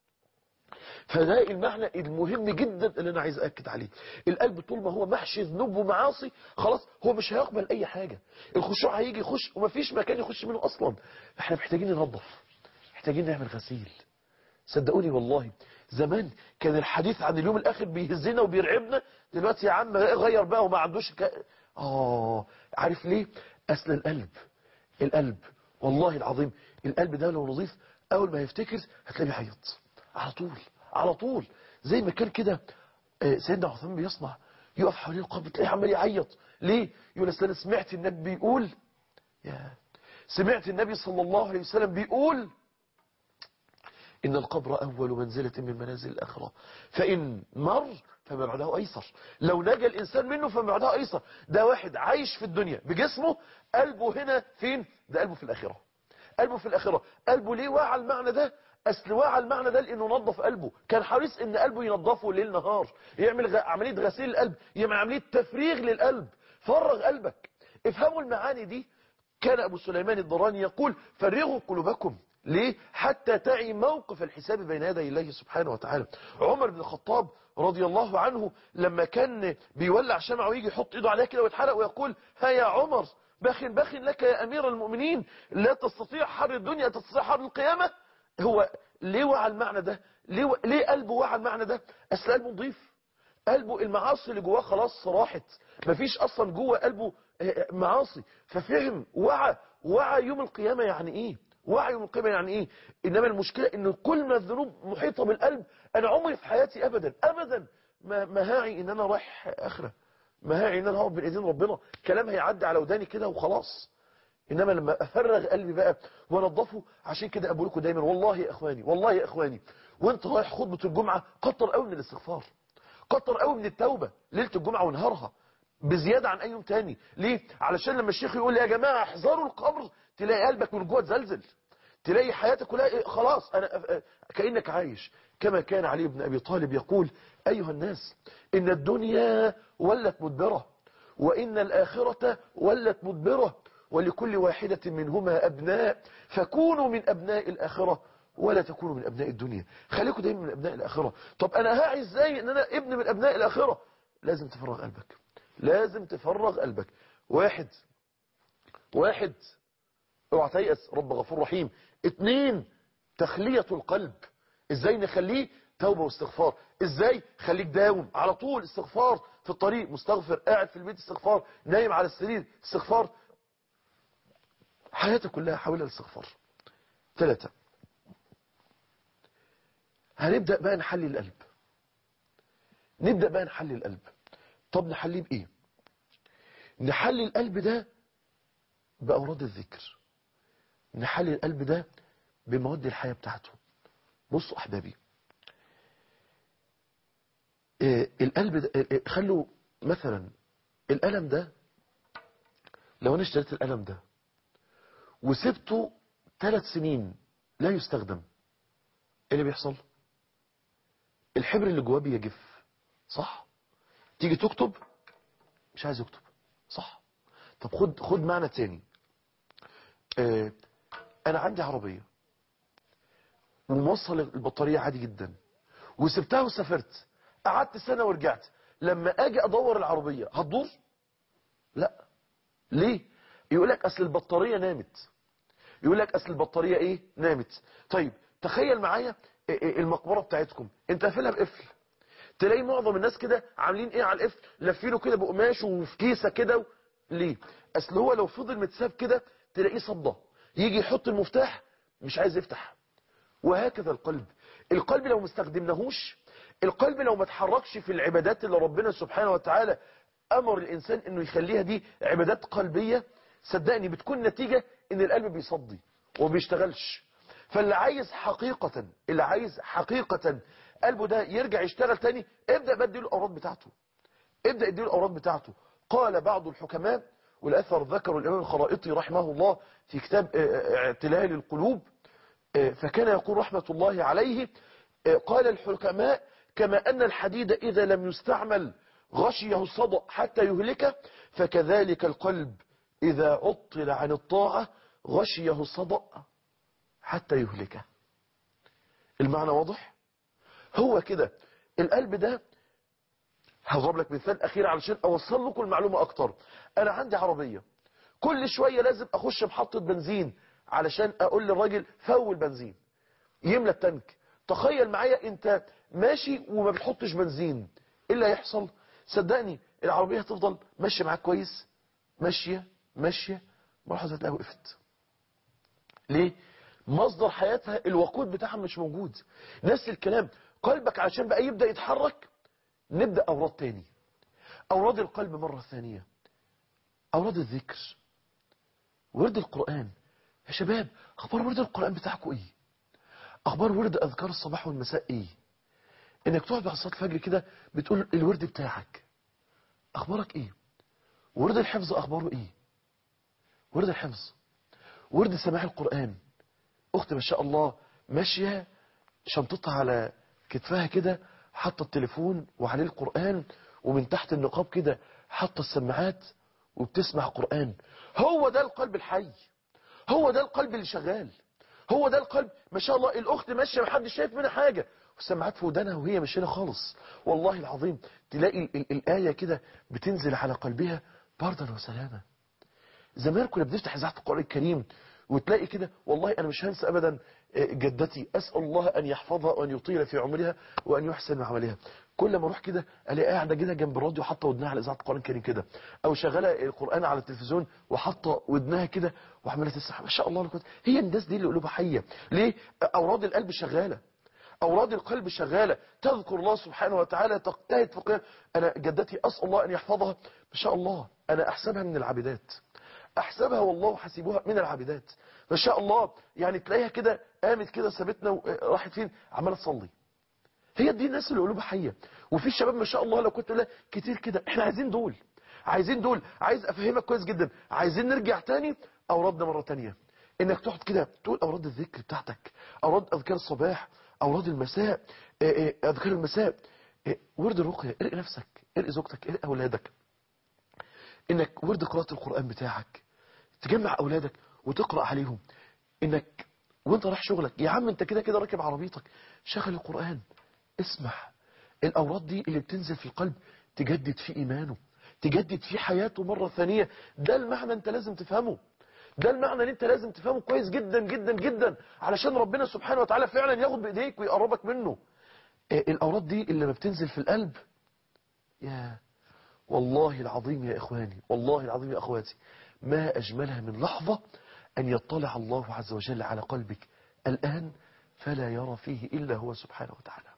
فده المعنى المهم جدا اللي انا عايز اكد عليه. القلب طول ما هو محشي ذنوب ومعاصي خلاص هو مش هيقبل اي حاجة، الخشوع هيجي يخش ومفيش مكان يخش منه اصلا. احنا محتاجين ننظف، محتاجين نعمل غسيل. صدقوني والله زمان كان الحديث عن اليوم الآخر بيهزنا وبيرعبنا، دلوقتي يا عم غير بقى وما عندوش عارف ليه؟ أصل القلب والله العظيم القلب ده لو نظيف أول ما يفتكر هتلاقيه بيعيط على طول زي ما كان كده سيدنا عثمان بيصنع، يقف حوالين القبر تلاقيه عمال يعيط. ليه؟ يقول: أصل أنا سمعت النبي بيقول، سمعت النبي صلى الله عليه وسلم بيقول إن القبر أول منزلة من منازل الآخرة، فإن مر فما بعده أيسر. لو نجا الإنسان منه فما بعده أيسر. ده واحد عايش في الدنيا بجسمه، قلبه هنا فين؟ ده قلبه في الآخرة. قلبه في الآخرة. قلبه ليه وعى المعنى ده؟ أصل وعى المعنى ده لأنه نظف قلبه، كان حريص إن قلبه ينظفه ليل نهار، يعمل عملية غسيل القلب، يعمل عملية تفريغ للقلب. فرغ قلبك. افهموا المعاني دي. كان أبو سليمان الضراني يقول فرغوا قلوبكم. ليه؟ حتى تعي موقف الحساب بين يدي الله سبحانه وتعالى. عمر بن الخطاب رضي الله عنه لما كان بيولع شمعه ويجي يحط ايده عليها كده ويتحرق ويقول ها يا عمر بخ لك يا أمير المؤمنين، لا تستطيع حر الدنيا تستطيع حر القيامة. هو ليه وعى المعنى ده؟ ليه قلبه وعى المعنى ده؟ أصل قلبه نضيف. قلبه المعاصي اللي جواه خلاص راحت، مفيش أصلا جوه قلبه معاصي. ففهم وعى يوم القيامة يعني إيه، وعي يوم القيامة يعني إيه. إنما المشكلة إن كل ما الذنوب محيطة بالقلب، أنا عمري في حياتي أبدا ما هاعي إن أنا رايح آخرة، ما هاعي إن أنا هقف بين إيدين ربنا، كلام هيعدي على وداني كده وخلاص. إنما لما أفرغ قلبي بقى وانضفه. عشان كده أقول لكم دايما والله يا إخواني وانت رايح خطبة الجمعة كتر قوي من الاستغفار، كتر قوي من التوبة ليلة الجمعة ونهارها بزيادة عن أي يوم تاني. ليه؟ علشان لما الشيخ يقول لي يا جماعة احذروا القبر، تلاقي قلبك من جوه تزلزل، تلاقي حياتك كلها خلاص أنا كأنك عايش. كما كان علي بن أبي طالب يقول أيها الناس إن الدنيا ولت مدبرة وإن الآخرة ولت مدبرة ولكل واحدة منهما أبناء، فكونوا من أبناء الآخرة ولا تكونوا من أبناء الدنيا. خليكم دايما من أبناء الآخرة. طب أنا هاعي إزاي إن أنا ابن من أبناء الآخرة؟ لازم تفرغ قلبك، لازم تفرغ قلبك. واحد اوعى تيأس، رب غفور رحيم. 2 تخلية القلب. ازاي نخليه؟ توبة واستغفار. ازاي؟ خليك داوم على طول استغفار، في الطريق مستغفر، قاعد في البيت استغفار، نايم على السرير استغفار، حياتك كلها حولها الاستغفار. 3 هنبدأ بقى نحلي القلب. طب نحليه بإيه؟ نحلي القلب ده بأوراد الذكر، نحلي القلب ده بمواد الحياة بتاعته. بصوا أحبابي، القلب ده خلوا مثلا القلم ده، لو أنا اشتريت القلم ده وسبته 3 سنين لا يستخدم، ايه اللي بيحصل؟ الحبر اللي جواه بيجف، صح؟ تيجي تكتب مش عايز يكتب، صح؟ طب خد معنى تاني. انا عندي عربية وموصل البطارية عادي جدا وسبتها وسافرت، قعدت سنة ورجعت، لما اجي ادور العربية هتدور؟ لا. ليه؟ يقولك اصل البطارية نامت، ايه نامت. طيب تخيل معايا المقبرة بتاعتكم انت قافلها بقفل، تلاقي معظم الناس كده عاملين ايه على القفل؟ لافينه كده بقماش وفي كيسة كده ليه؟ اصل هو لو فضل متساب كده تلاقيه صدى، يجي يحط المفتاح مش عايز يفتح. وهكذا القلب لو ما استخدمناهوش، القلب لو ما اتحركش في العبادات اللي ربنا سبحانه وتعالى امر الانسان انه يخليها دي عبادات قلبية، صدقني بتكون نتيجة ان القلب بيصدي وما بيشتغلش. فاللي عايز حقيقة قلبه ده يرجع يشتغل تاني، ابدأ بدي له الأوراد بتاعته. قال بعض الحكماء، والأثر ذكر الإمام الخرائطي رحمه الله في كتاب اعتلال القلوب، فكان يقول رحمة الله عليه، قال الحكماء كما أن الحديد إذا لم يستعمل غشيه الصدأ حتى يهلكه، فكذلك القلب إذا عطل عن الطاعة غشيه الصدأ حتى يهلكه. المعنى واضح؟ هو كده القلب ده. هضرب لك مثال أخير علشان أوصل لكم المعلومة أكتر. أنا عندي عربية، كل شوية لازم أخش محطة بنزين علشان أقول للراجل فول بنزين يملى التانك. تخيل معايا أنت ماشي وما بتحطش بنزين، إيه اللي هيحصل؟ صدقني العربية هتفضل ماشية معاك كويس، ماشية مرحلة هتلاقيها وقفت. ليه؟ مصدر حياتها الوقود بتاعها مش موجود. نفس الكلام قلبك علشان بقى يبدأ يتحرك، نبدأ أوراد تاني، أوراد القلب مرة ثانية، أوراد الذكر، ورد القرآن. يا شباب أخبار ورد القرآن بتاعكم إيه؟ اخبار ورد اذكار الصباح والمساء ايه؟ انك تقعد بعد صلاه الفجر كده بتقول الورد بتاعك اخبارك ايه؟ ورد الحفظ اخباره ايه؟ ورد الحفظ، ورد سماع القرآن. اختي ما شاء الله ماشية شنطتها على كتفها كده، حاطه التليفون وعليه القرآن، ومن تحت النقاب كده حاطه السماعات وبتسمع قرآن. هو ده القلب الحي، هو ده القلب اللي شغال، هو ده القلب. ما شاء الله الاخت ماشيه محدش شايف منها حاجه، والسماعات في ودانها وهي ماشيه خالص. والله العظيم تلاقي الايه كده بتنزل على قلبها بردا وسلاما. زمان كنا بنفتح اذاعه القران الكريم وتلاقي كده، والله انا مش هنسى ابدا جدتي، اسال الله ان يحفظها وان يطيل في عمرها وان يحسن عملها. كل ما اروح كده الاقي قاعده كده جنب الراديو حاطه ودنها على اذاعه القران الكريم كده، او شغاله القران على التلفزيون وحاطه ودنها كده وعماله تسمع. ما شاء الله القوه. هي الناس دي اللي قلوبها حيه. ليه؟ اوراد القلب شغاله، أوراد القلب شغالة، تذكر الله سبحانه وتعالى، تجتهد في القيام. أنا جدتي أسأل الله أن يحفظها، ما شاء الله أنا أحسبها من العابدات، أحسبها والله حسيبها من العابدات ما شاء الله. يعني تلاقيها كده قامت كده سابتنا وراحت فين؟ عمالة تصلي. هي دي الناس اللي قلوبها حية. وفي شباب ما شاء الله لو كنت لا كتير كده، احنا عايزين دول، عايزين دول. عايز أفهمك كويس جدا، عايزين نرجع تاني أورادنا مرة تانية، انك تقعد كده تقول اوراد الذكر بتاعتك، اوراد اذكار الصباح، اوراد المساء، اذكار المساء، ورد الرقيه. ارقي نفسك، ارقي زوجتك، ارقي اولادك. انك ورد قراءه القران بتاعك، تجمع اولادك وتقرا عليهم. انك وانت رايح شغلك يا عم انت كده كده راكب عربيتك، شغل القران، اسمع. الاوراد دي اللي بتنزل في القلب تجدد فيه ايمانه، تجدد فيه حياته مره ثانيه. ده المعنى انت لازم تفهمه، ده المعنى اللي انت لازم تفهمه كويس جدا جدا جدا، علشان ربنا سبحانه وتعالى فعلا ياخد بايديك ويقربك منه. الاوراد دي اللي ما بتنزل في القلب، يا والله العظيم يا اخواني، والله العظيم يا اخواتي، ما اجملها من لحظة ان يطلع الله عز وجل على قلبك الان فلا يرى فيه الا هو سبحانه وتعالى.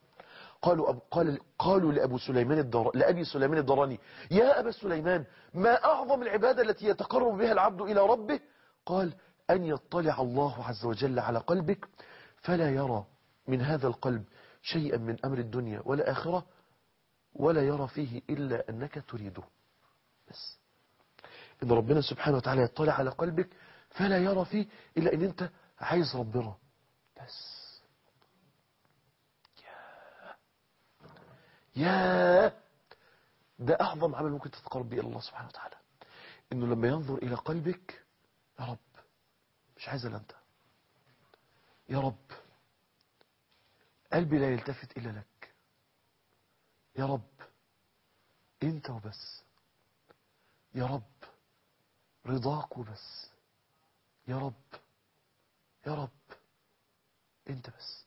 قالوا لأبي سليمان الدراني: يا أبا سليمان، ما أعظم العبادة التي يتقرب بها العبد إلى ربه؟ قال: أن يطلع الله عز وجل على قلبك فلا يرى من هذا القلب شيئا من أمر الدنيا والآخرة، ولا يرى فيه إلا أنك تريده. بس إن ربنا سبحانه وتعالى يطلع على قلبك فلا يرى فيه إلا أن أنت عايز ربنا بس. يا ده أعظم عمل ممكن تتقرب به إلى الله سبحانه وتعالى، إنه لما ينظر إلى قلبك: يا رب مش عايز إلا أنت، يا رب قلبي لا يلتفت إلا لك، يا رب أنت وبس، يا رب رضاك وبس، يا رب يا رب أنت بس.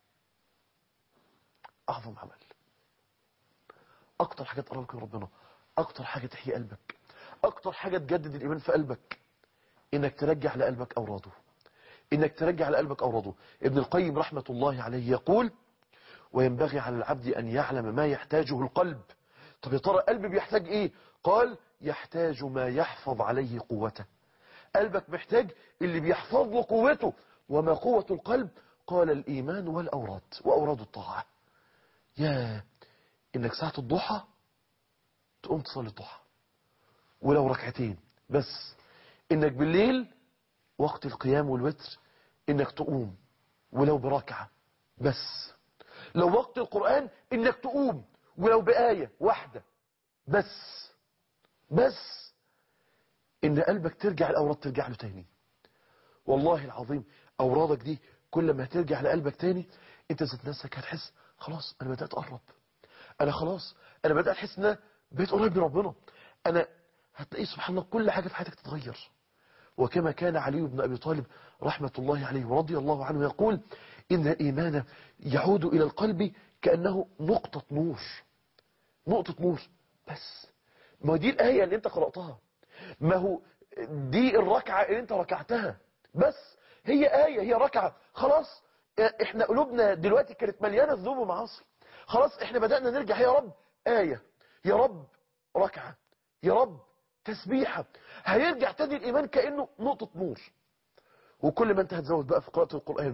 أعظم عمل، أكتر حاجة تقربك من ربنا، أكتر حاجة تحيي قلبك، أكتر حاجة تجدد الإيمان في قلبك، إنك ترجع لقلبك أوراده، إنك ترجع لقلبك أوراده. ابن القيم رحمة الله عليه يقول: وينبغي على العبد أن يعلم ما يحتاجه القلب. طب يا ترى قلبي بيحتاج إيه؟ قال: يحتاج ما يحفظ عليه قوته. قلبك محتاج اللي بيحفظ له قوته. وما قوة القلب؟ قال: الإيمان والأوراد، وأوراد الطاعة. يا إنك ساعة الضحى تقوم تصلي الضحى ولو ركعتين بس. إنك بالليل وقت القيام والوتر إنك تقوم ولو بركعة بس. لو وقت القرآن إنك تقوم ولو بآية واحدة بس. بس إن قلبك ترجع الأوراد ترجع له تاني. والله العظيم أورادك دي كل ما ترجع لقلبك تاني أنت ذات نفسك هتحس خلاص أنا بدأت أقرب، أنا خلاص أنا بدأت أحس إن أنا بقيت قريب من ربنا. أنا هتلاقي سبحان الله كل حاجة في حياتك تتغير. وكما كان علي بن أبي طالب رحمة الله عليه ورضي الله عنه يقول: إن الإيمان يعود إلى القلب كأنه نقطة نور. نقطة نور بس. ما دي الآية اللي انت قرأتها، ما هو دي الركعة اللي انت ركعتها بس. هي آية، هي ركعة، خلاص. احنا قلوبنا دلوقتي كانت مليانة ذنوب ومعاصي، خلاص احنا بدأنا نرجع. يا رب آية، يا رب ركعة، يا رب تسبيحة. هيرجع تاني الإيمان كأنه نقطة نور. وكل ما انت هتزود بقى في قراءة القرآن،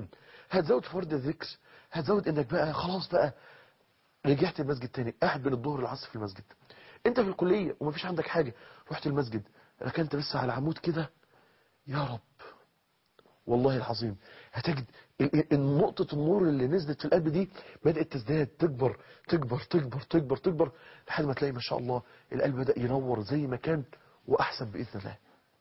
هتزود في ورد الذكر، هتزود انك بقى خلاص بقى رجعت المسجد تاني، قاعد بين الظهر والعصر في المسجد، انت في الكلية ومفيش عندك حاجة، رحت المسجد ركنت بس على عمود كده، يا رب والله العظيم هتجد نقطة النور اللي نزلت في القلب دي بدأت تزداد، تكبر تكبر تكبر تكبر تكبر لحد ما تلاقي ما شاء الله القلب بدأ ينور زي ما كان وأحسن بإذن الله.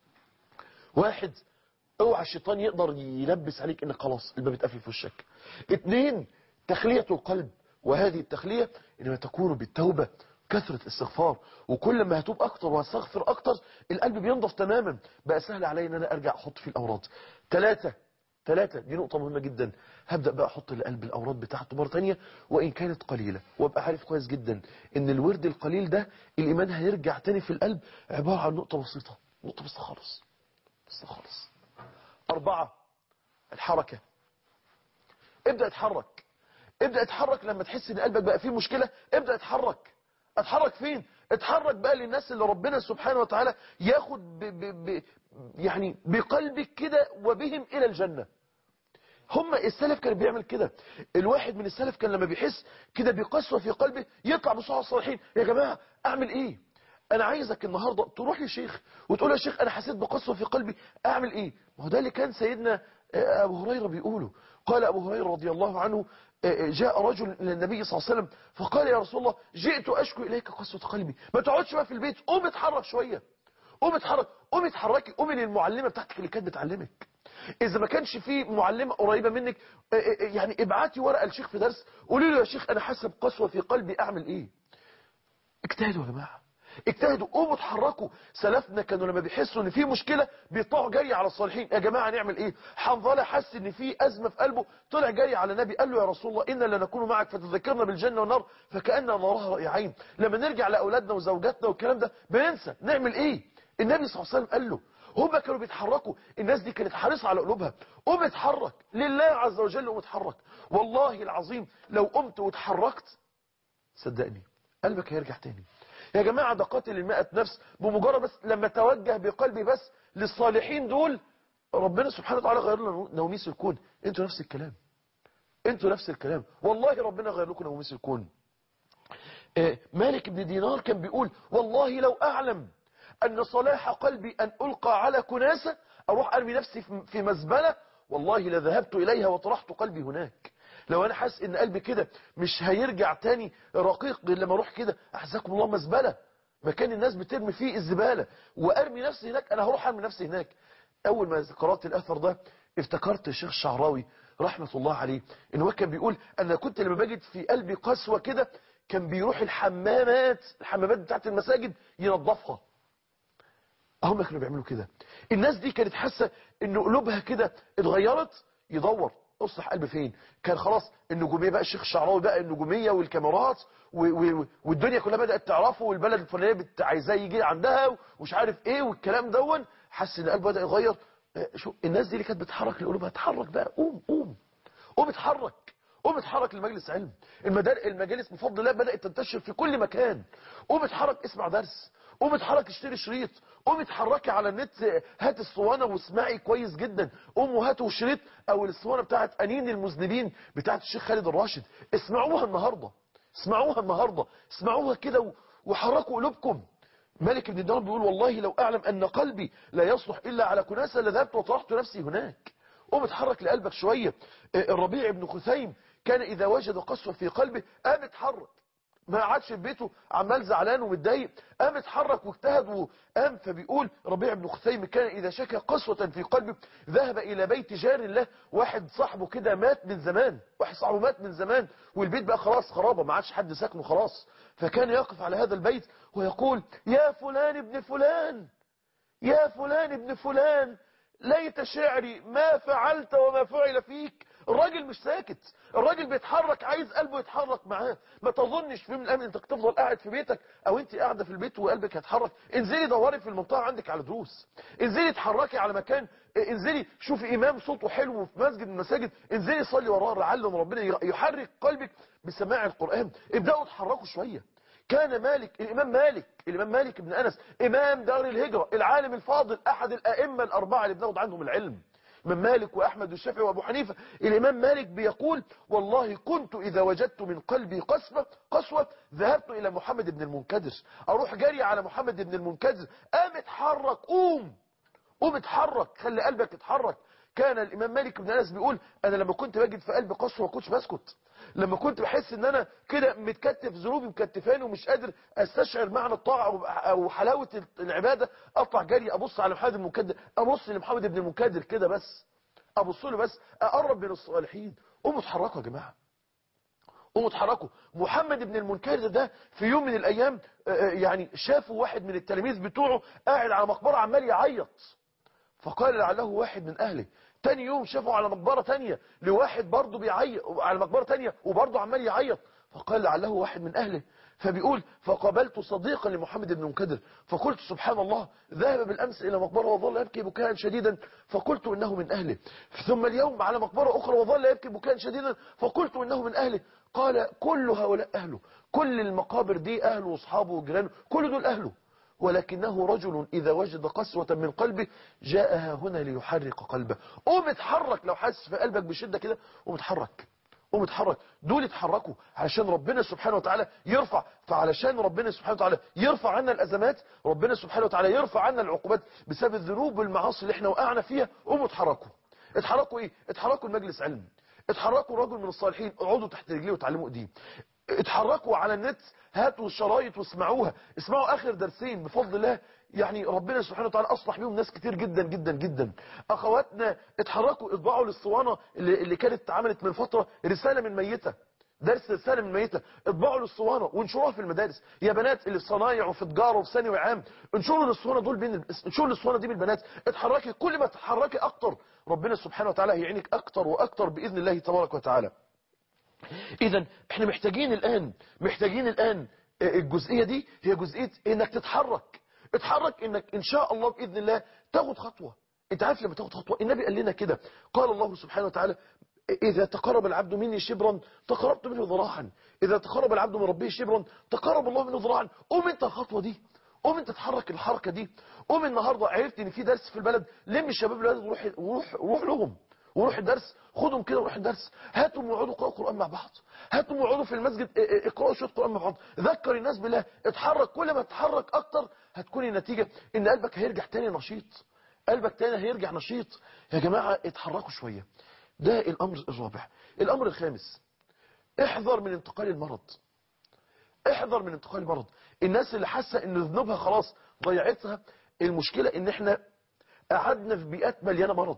واحد، اوعى الشيطان يقدر يلبس عليك انك خلاص الباب اتقفل في وشك. 2، تخلية القلب، وهذه التخلية انما تكون بالتوبة، كثرة استغفار، وكل ما هتوب اكتر واستغفر اكتر القلب بينضف تماما، بقى سهل علي ان انا ارجع احط فيه الاوراد. 3 دي نقطة مهمة جدا، هبدأ بقى احط لقلب الاوراد بتاعته مرة تانية وان كانت قليلة، وابقى عارف كويس جدا ان الورد القليل ده الايمان هيرجع تاني في القلب عبارة عن نقطة بسيطة، نقطة بس خالص، بس خالص. 4، الحركة. ابدأ اتحرك، ابدأ اتحرك لما تحس ان قلبك بقى فيه مشكلة، ابدأ اتحرك. اتحرك فين؟ اتحرك بقى للناس اللي ربنا سبحانه وتعالى ياخد يعني بقلبك كده وبهم الى الجنة. هم السلف كان بيعمل كده، الواحد من السلف كان لما بيحس كده بقسوة في قلبه يطلع بصحة الصالحين، يا جماعة اعمل ايه؟ انا عايزك النهاردة تروح للشيخ وتقول يا شيخ انا حسيت بقسوة في قلبي، اعمل ايه؟ ما هو ده اللي كان سيدنا ابو هريرة بيقوله. قال ابو هريرة رضي الله عنه جاء رجل الى النبي صلى الله عليه وسلم فقال يا رسول الله جئت اشكو اليك قسوة قلبي، ما تقعدش بقى في البيت، قوم اتحرك شوية، قوم اتحرك، قوم اتحركي، قومي للمعلمة بتاعتك اللي كانت بتعلمك. اذا ما كانش في معلمة قريبة منك يعني ابعتي ورقة للشيخ في درس قولي له يا شيخ انا حاسس بقسوة في قلبي اعمل ايه؟ اجتهدوا يا جماعة، اجتهدوا، قوموا اتحركوا. سلفنا كانوا لما بيحسوا ان في مشكلة بيطلعوا جري على الصالحين. يا جماعة نعمل ايه؟ حنظلة حس ان في ازمة في قلبه، طلع جري على النبي قال له يا رسول الله إنا لنكون معك فتذكرنا بالجنة والنار فكأن نراها رأي عين. لما نرجع لأولادنا وزوجاتنا والكلام ده بننسى، نعمل ايه؟ النبي صلى الله عليه وسلم قال له، هم كانوا بيتحركوا، الناس دي كانت حريصة على قلوبها. قوم اتحرك لله عز وجل، قوم اتحرك. والله العظيم لو قمت واتحركت صدقني قلبك هيرجع تاني. يا جماعة ده قاتل المئة نفس بمجرد بس لما توجه بقلبي بس للصالحين دول ربنا سبحانه وتعالى غير لنا نوميس الكون. انتوا نفس الكلام، انتوا نفس الكلام، والله ربنا غير لكم نوميس الكون. مالك بن دينار كان بيقول والله لو أعلم أن صلاح قلبي أن ألقى على كناسة أروح أرمي نفسي في مزبلة والله لذهبت إليها وطرحت قلبي هناك. لو أنا حاسس إن قلبي كده مش هيرجع تاني رقيق غير لما أروح كده أحزاكم الله مزبلة مكان الناس بترمي فيه الزبالة وأرمي نفسي هناك، أنا هروح أرمي نفسي هناك. أول ما قرأت الأثر ده افتكرت الشيخ الشعراوي رحمة الله عليه إن هو كان بيقول أنا كنت لما بجد في قلبي قسوة كده كان بيروح الحمامات بتاعت المساجد ينظفها. هم كانوا بيعملوا كده. الناس دي كانت حاسة ان قلوبها كده اتغيرت، يدور اصلح قلب فين. كان خلاص النجومية بقى الشيخ الشعراوي بقى النجومية والكاميرات والدنيا كلها بدأت تعرفه والبلد الفلانية عايزاه يجي عندها ومش عارف ايه والكلام دون. حس ان قلبه بدأ يغير. شو الناس دي اللي كانت بتحرك لقلوبها، اتحرك بقى، قوم اتحرك، قوم اتحرك لمجلس علم. المجالس بفضل الله بدأت تنتشر في كل مكان. قوم اتحرك اسمع درس، قوم اتحرك اشتري شريط، قوم اتحركي على النت هات الصوانة واسمعي كويس جدا، قوم وهاتوا شريط او الصوانة بتاعت انين المذنبين بتاعت الشيخ خالد الراشد، اسمعوها النهاردة، اسمعوها كده وحركوا قلوبكم. مالك بن دينار بيقول والله لو اعلم ان قلبي لا يصلح الا على كناسة لذهبت وطرحت نفسي هناك. قوم اتحرك لقلبك شوية. الربيع بن خثيم كان إذا وجد قسوة في قلبه قام اتحرك، ما قعدش في بيته عمال زعلان ومتضايق، قام اتحرك واجتهد وقام. فبيقول ربيع بن خثيم كان إذا شكى قسوة في قلبه ذهب إلى بيت جار له. واحد صاحبه كده مات من زمان والبيت بقى خلاص خرابة ما عادش حد ساكنه خلاص. فكان يقف على هذا البيت ويقول يا فلان ابن فلان، يا فلان ابن فلان ليت شعري ما فعلت وما فعل فيك. الراجل مش ساكت، الراجل بيتحرك، عايز قلبه يتحرك معاه. ما تظنش في من الامن انت تفضل قاعد في بيتك او انت قاعده في البيت وقلبك هيتحرك. انزلي دوري في المنطقه عندك على دروس، انزلي اتحركي على مكان، انزلي شوفي امام صوته حلو في مسجد من المساجد انزلي صلي وراه لعل ربنا يحرك قلبك بسماع القران. ابداوا اتحركوا شويه. كان الإمام مالك بن أنس إمام دار الهجرة العالم الفاضل أحد الأئمة الأربعة اللي بناخد عنهم العلم، من مالك وأحمد والشافعي وأبو حنيفة. الإمام مالك بيقول والله كنت إذا وجدت من قلبي قسوة ذهبت إلى محمد بن المنكدر، أروح جري على محمد بن المنكدر، قام اتحرك، قوم اتحرك، خلي قلبك اتحرك. كان الإمام مالك بن أنس بيقول أنا لما كنت بجد في قلبي قسوة ما كنتش بسكت، لما كنت بحس ان انا كده متكتف، ذنوبي مكتفاني ومش قادر استشعر معنى الطاعة او حلاوة العبادة، اطلع جري ابص على محمد بن المنكدر، ابص لمحمد بن المنكدر كده بس، ابص له بس، اقرب من الصالحين. قوموا اتحركوا يا جماعة، قوموا اتحركوا. محمد بن المنكدر ده في يوم من الايام يعني شافوا واحد من التلاميذ بتوعه قاعد على مقبرة عمال يعيط، فقال لعله واحد من اهله. تاني يوم شافوا على مقبرة تانية لواحد برضه بيعيط على مقبرة تانية وبرضه عمال يعيط، فقال لعله واحد من اهله. فبيقول فقابلت صديقا لمحمد بن المنكدر فقلت سبحان الله، ذهب بالامس الى مقبرة وظل يبكي بكاء شديدا فقلت انه من اهله، ثم اليوم على مقبرة اخرى وظل يبكي بكاء شديدا فقلت انه من اهله. قال كل هؤلاء اهله، كل المقابر دي اهله واصحابه وجيرانه، كل دول اهله، ولكنه رجل إذا وجد قسوة من قلبه جاءها هنا ليحرق قلبه. قوم اتحرك، لو حاسس في قلبك بشدة كده قوم اتحرك، قوم اتحرك. دول اتحركوا علشان ربنا سبحانه وتعالى يرفع، فعلشان ربنا سبحانه وتعالى يرفع عنا الأزمات، ربنا سبحانه وتعالى يرفع عنا العقوبات بسبب الذنوب والمعاصي اللي احنا وقعنا فيها. قوموا اتحركوا. اتحركوا ايه؟ اتحركوا المجلس علم، اتحركوا رجل من الصالحين اقعدوا تحت رجليه وتعلموا ايديه، اتحركوا على النت، هاتوا الشرايط واسمعوها، اسمعوا اخر درسين بفضل الله، يعني ربنا سبحانه وتعالى اصلح بيهم ناس كتير جدا جدا جدا. اخواتنا اتحركوا، اطبعوا للصوانة اللي كانت اتعملت من فترة رسالة من ميتة، درس رسالة من ميتة، اطبعوا للصوانة وانشروها في المدارس. يا بنات اللي في صنايع وفي تجارة وفي ثانوي عام، انشروا للصوانة دول انشروا للصوانة دي بالبنات. اتحركي، كل ما تتحركي اكتر ربنا سبحانه وتعالى هيعينك اكتر واكتر باذن الله تبارك وتعالى. اذا احنا محتاجين الان الجزئية دي هي جزئية انك تتحرك، اتحرك انك ان شاء الله باذن الله تاخد خطوة. انت عارف لما تاخد خطوة النبي قال لنا كده، قال الله سبحانه وتعالى اذا تقرب العبد مني شبرا تقربت منه ذراعا، اذا تقرب العبد من ربه شبرا تقرب الله منه ذراعا. قوم انت الخطوة دي، قوم انت تتحرك الحركة دي. قوم النهاردة عرفت ان في درس في البلد، لم الشباب الولاد وروح لهم وروح الدرس، خدهم كده وروح الدرس، هاتهم وقعدوا اقرأوا قرآن مع بعض، هاتهم وقعدوا في المسجد اقرأوا شوية قرآن مع بعض، ذكر الناس بالله، اتحرك. كل ما تتحرك اكتر هتكون النتيجة ان قلبك هيرجع تاني نشيط، قلبك تاني هيرجع نشيط. يا جماعة اتحركوا شوية. ده الامر الرابع. الامر الخامس، احذر من انتقال المرض، احذر من انتقال المرض. الناس اللي حاسة ان ذنوبها خلاص ضيعتها، المشكلة ان احنا قعدنا في بيئات مليانة مرض،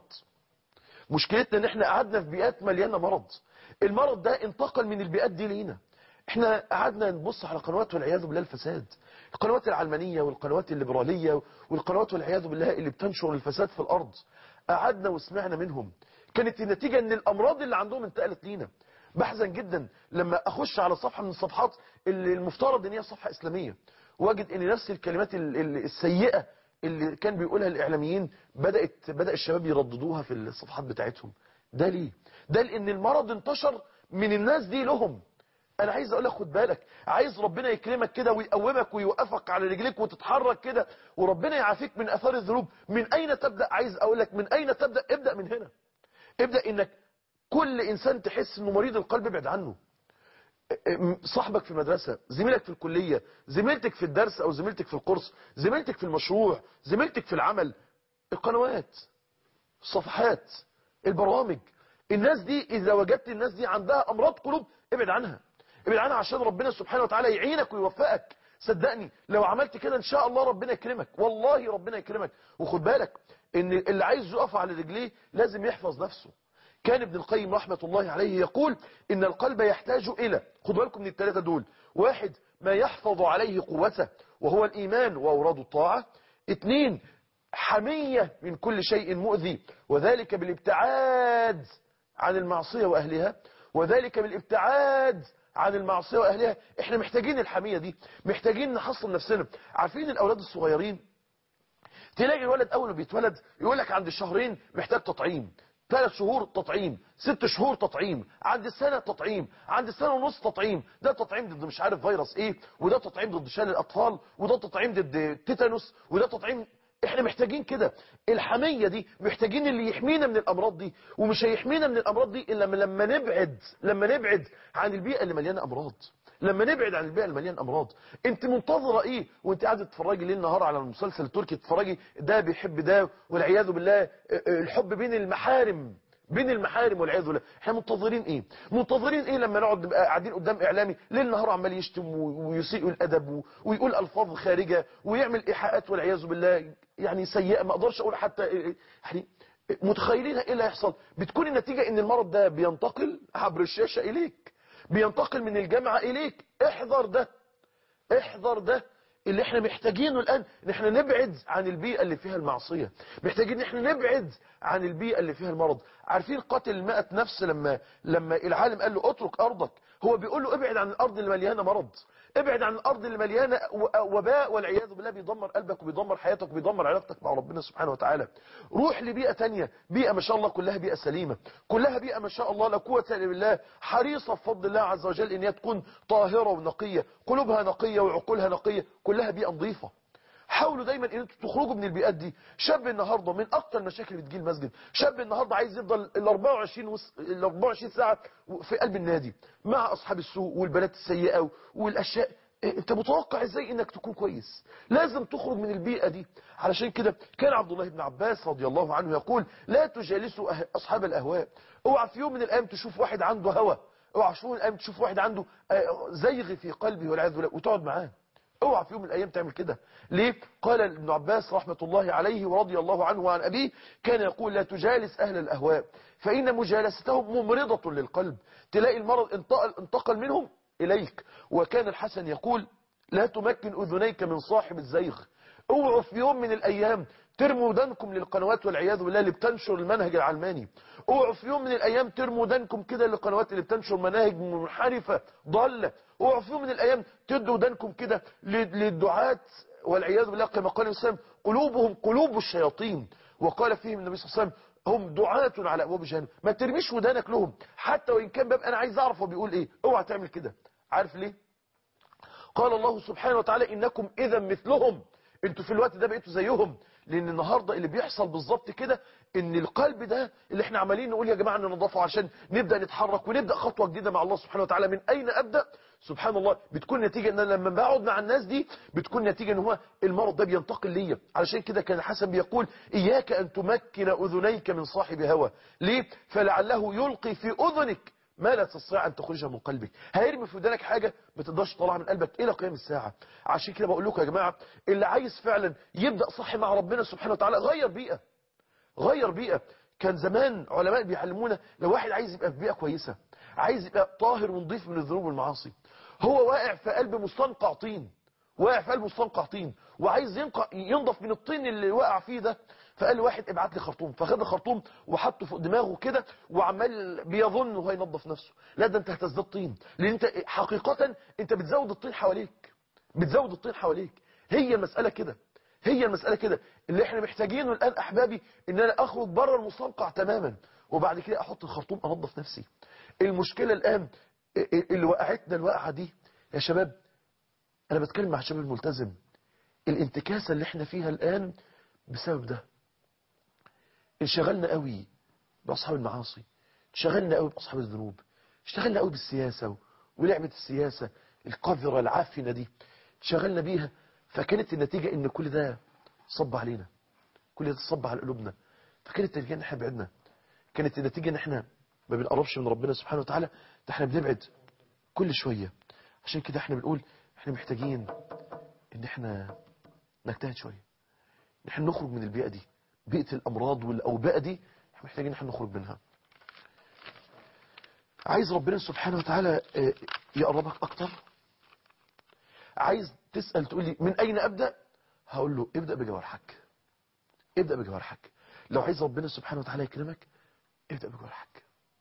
مشكلتنا ان احنا قعدنا في بيئات مليانة مرض. المرض ده انتقل من البيئات دي لينا. احنا قعدنا نبص على قنوات والعياذ بالله الفساد، القنوات العلمانية والقنوات الليبرالية والقنوات والعياذ بالله اللي بتنشر الفساد في الارض، قعدنا وسمعنا منهم، كانت النتيجة ان الامراض اللي عندهم انتقلت لينا. بحزن جدا لما اخش على صفحة من الصفحات اللي المفترض ان هي صفحة اسلامية واجد ان نفس الكلمات السيئة اللي كان بيقولها الإعلاميين بدأ الشباب يرددوها في الصفحات بتاعتهم. ده ليه؟ ده لأن المرض انتشر من الناس دي لهم. أنا عايز أقول لك خد بالك، عايز ربنا يكرمك كده ويقومك ويوقفك على رجليك وتتحرك كده وربنا يعافيك من أثار الذنوب. من أين تبدأ؟ عايز أقول لك من أين تبدأ. ابدأ من هنا، ابدأ إنك كل إنسان تحس إنه مريض القلب ابعد عنه. صاحبك في المدرسة، زميلك في الكلية، زميلتك في الدرس او زميلتك في القرص، زميلتك في المشروع، زميلتك في العمل، القنوات، الصفحات، البرامج، الناس دي اذا وجدت الناس دي عندها امراض قلوب ابعد عنها، ابعد عنها عشان ربنا سبحانه وتعالى يعينك ويوفقك. صدقني لو عملت كده ان شاء الله ربنا يكرمك، والله ربنا يكرمك. وخد بالك ان اللي عايز يقف على رجليه لازم يحفظ نفسه. كان ابن القيم رحمة الله عليه يقول إن القلب يحتاج إلى، خدوا بالكم من الثلاثة دول، واحد ما يحفظ عليه قوته وهو الإيمان وأوراد الطاعة، اثنين حمية من كل شيء مؤذي وذلك بالابتعاد عن المعصية وأهلها، وذلك بالابتعاد عن المعصية وأهلها. احنا محتاجين الحمية دي، محتاجين نحصن نفسنا. عارفين الأولاد الصغيرين تلاقي الولد أول ما بيتولد يقول لك عند الشهرين محتاج تطعيم، 3 شهور تطعيم، 6 شهور تطعيم، عند السنة تطعيم، عند السنة ونص تطعيم. ده تطعيم ضد مش عارف فيروس ايه، وده تطعيم ضد شلل الاطفال، وده تطعيم ضد تيتانوس، وده تطعيم. احنا محتاجين كده. الحمية دي محتاجين اللي يحمينا من الامراض دي، ومش هيحمينا من الامراض دي الا لما نبعد عن البيئة اللي مليانة امراض. لما نبعد عن البيئة اللي مليانة امراض. انت منتظرة ايه وانت قاعدة تتفرجي ليل نهار على المسلسل التركي، تتفرجي ده بيحب ده والعياذ بالله، الحب بين المحارم والعياذ بالله. احنا منتظرين ايه لما نقعد نبقى قاعدين قدام اعلامي ليل نهار عمال يشتم ويسيء الادب ويقول الفاظ خارجه ويعمل ايحاءات والعياذ بالله يعني سيئه، ما اقدرش اقول حتى يعني متخيلين ايه اللي هيحصل. بتكون النتيجه ان المرض ده بينتقل عبر الشاشه اليك، بينتقل من الجامعه اليك. احذر ده اللي احنا محتاجينه الآن، ان احنا نبعد عن البيئة اللي فيها المعصية. محتاجين ان احنا نبعد عن البيئة اللي فيها المرض. عارفين قاتل 100 نفس لما العالم قال له اترك ارضك، هو بيقول له ابعد عن الارض اللي مليانة مرض، ابعد عن الارض اللي مليانة وباء والعياذ بالله، بيدمر قلبك وبيدمر حياتك وبيدمر علاقتك مع ربنا سبحانه وتعالى. روح لبيئة تانية، بيئة ما شاء الله كلها بيئة سليمة، كلها بيئة ما شاء الله لا قوة الا بالله، حريصة بفضل الله عز وجل ان هي تكون طاهرة ونقية، قلوبها نقية وعقولها نقية، كلها بيئة نظيفة. حاولوا دايما ان انتوا تخرجوا من البيئات دي. شاب النهارده من اكتر المشاكل اللي بتجي المسجد، شاب النهارده عايز يفضل ال 24 ساعه في قلب النادي مع اصحاب السوء والبنات السيئه والاشياء. انت متوقع ازاي انك تكون كويس؟ لازم تخرج من البيئه دي. علشان كده كان عبد الله بن عباس رضي الله عنه يقول لا تجالسوا اصحاب الاهواء. اوعى في يوم من الايام تشوف واحد عنده هوى، اوعى في يوم من الايام تشوف واحد عنده زيغ في قلبه والعياذ بالله وتقعد معاه. اوعى في يوم من الايام تعمل كده. ليه؟ قال ابن عباس رحمة الله عليه ورضي الله عنه وعن ابيه كان يقول لا تجالس اهل الاهواء فان مجالستهم ممرضة للقلب. تلاقي المرض انتقل منهم اليك. وكان الحسن يقول لا تمكن اذنيك من صاحب الزيغ. اوعوا في يوم من الايام ترموا ودانكم للقنوات والعياذ بالله اللي بتنشر المنهج العلماني. اوعوا في يوم من الايام ترموا ودانكم كده للقنوات اللي بتنشر مناهج منحرفه ضاله. اوعوا في يوم من الايام تدوا ودانكم كده للدعاة والعياذ بالله كما قال الاسلام قلوبهم قلوب الشياطين. وقال فيهم النبي صلى الله عليه وسلم هم دعاة على ابواب جهنم. ما ترميش ودانك لهم حتى وان كان باب انا عايز اعرف هو بيقول ايه. اوعى تعمل كده. عارف ليه؟ قال الله سبحانه وتعالى انكم اذا مثلهم، انتوا في الوقت ده بقيتوا زيهم. لان النهاردة اللي بيحصل بالظبط كده ان القلب ده اللي احنا عمالين نقول يا جماعة ننظفه عشان نبدأ نتحرك ونبدأ خطوة جديدة مع الله سبحانه وتعالى. من اين ابدأ؟ سبحان الله بتكون نتيجة ان انا لما بقعد مع الناس دي بتكون نتيجة ان هو المرض ده بينتقل ليا. علشان كده كان الحسن بيقول اياك ان تمكن اذنيك من صاحب هوى. ليه؟ فلعله يلقي في اذنك ما لا تستطيع ان تخرجها من قلبك. هيرمي في ودانك حاجة ما تقدرش تطلعها من قلبك الى قيام الساعة. عشان كده بقول لكم يا جماعة اللي عايز فعلا يبدأ صح مع ربنا سبحانه وتعالى غير بيئة. كان زمان علماء بيعلمونا لو واحد عايز يبقى في بيئة كويسة، عايز يبقى طاهر ونضيف من الذنوب والمعاصي، هو واقع في قلب مستنقع طين وعايز ينضف من الطين اللي وقع فيه ده. فقال واحد ابعت لي خرطوم، فخد الخرطوم وحطه فوق دماغه كده وعمال بيظن انه هينضف نفسه. لا ده انت هتزداد طين، لان انت حقيقة انت بتزود الطين حواليك. هي المسألة كده اللي احنا محتاجينه الان احبابي ان انا اخرج بره المستنقع تماما وبعد كده احط الخرطوم انضف نفسي. المشكلة الان اللي وقعتنا الوقعة دي يا شباب، انا بتكلم مع الشباب الملتزم، الانتكاسة اللي احنا فيها الان بسبب ده. انشغلنا قوي باصحاب المعاصي، انشغلنا قوي باصحاب الذنوب، اشتغلنا قوي بالسياسة ولعبة السياسة القذرة العافنة دي انشغلنا بيها. فكانت النتيجة ان كل ده صب علينا، كل ده صب على قلوبنا. فكانت النتيجة ان احنا بعدنا، كانت النتيجة ان احنا ما بنقربش من ربنا سبحانه وتعالى، ده احنا بنبعد كل شوية. عشان كده احنا بنقول احنا محتاجين ان احنا نجتهد شوية، ان احنا نخرج من البيئة دي، بيئة الامراض والاوبئة دي احنا محتاجين ان احنا نخرج منها. عايز ربنا سبحانه وتعالى يقربك اكتر، عايز تسأل تقول لي من اين ابدأ؟ هقول له ابدأ بجوارحك. لو عايز ربنا سبحانه وتعالى يكرمك ابدأ بجوارحك.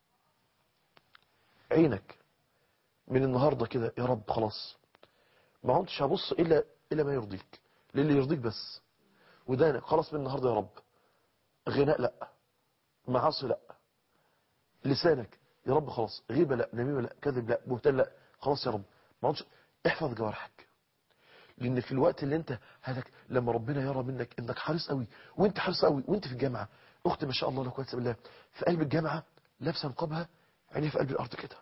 عينك من النهاردة كده يا رب خلاص ما عدتش هبص إلا ما يرضيك، للي يرضيك بس. ودانك خلاص من النهاردة يا رب غناء لا، معاصي لا. لسانك يا رب خلاص غيبة لا، نميمة لا، كذب لا، بهتان لا، خلاص يا رب ما عدتش. احفظ جوارحك. لان في الوقت اللي انت لما ربنا يرى منك انك حريص قوي وانت حريص قوي وانت في الجامعه، اختي ما شاء الله لا قوه الا بالله في قلب الجامعه لابسه نقابها عينيها في قلب الارض كده،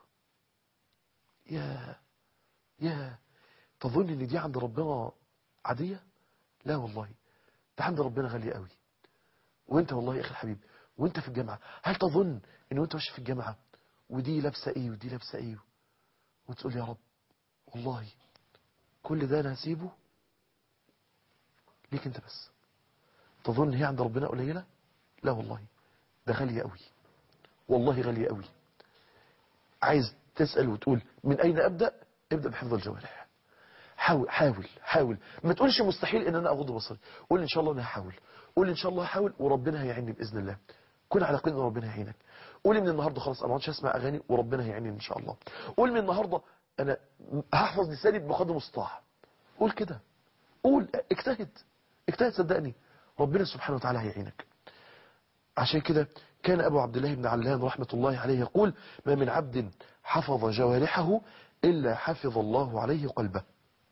يا تظن ان دي عند ربنا عاديه؟ لا والله ده عند ربنا غاليه قوي. وانت والله يا اخي الحبيب وانت في الجامعه، هل تظن ان وانت ماشي في الجامعه ودي لابسه ايه ودي لابسه ايه وتقول يا رب والله كل ده انا هسيبه ليك انت بس؟ تظن هي عند ربنا قليله؟ لا والله ده غاليه قوي، والله غاليه قوي. عايز تسال وتقول من اين ابدا؟ ابدا بحفظ الجوارح. حاول ما تقولش مستحيل ان انا اغض بصري، قول ان شاء الله انا هحاول، قول ان شاء الله هحاول وربنا هيعيني باذن الله. كن على قدر ربنا هيعينك. قول من النهارده خلاص انا ما عادش اسمع اغاني وربنا هيعيني ان شاء الله. قول من النهارده انا هحفظ لساني بقدر المستطاع. قول كده، قول اجتهد صدقني ربنا سبحانه وتعالى هيعينك. عشان كده كان ابو عبد الله بن علان رحمه الله عليه يقول ما من عبد حفظ جوارحه الا حفظ الله عليه قلبه.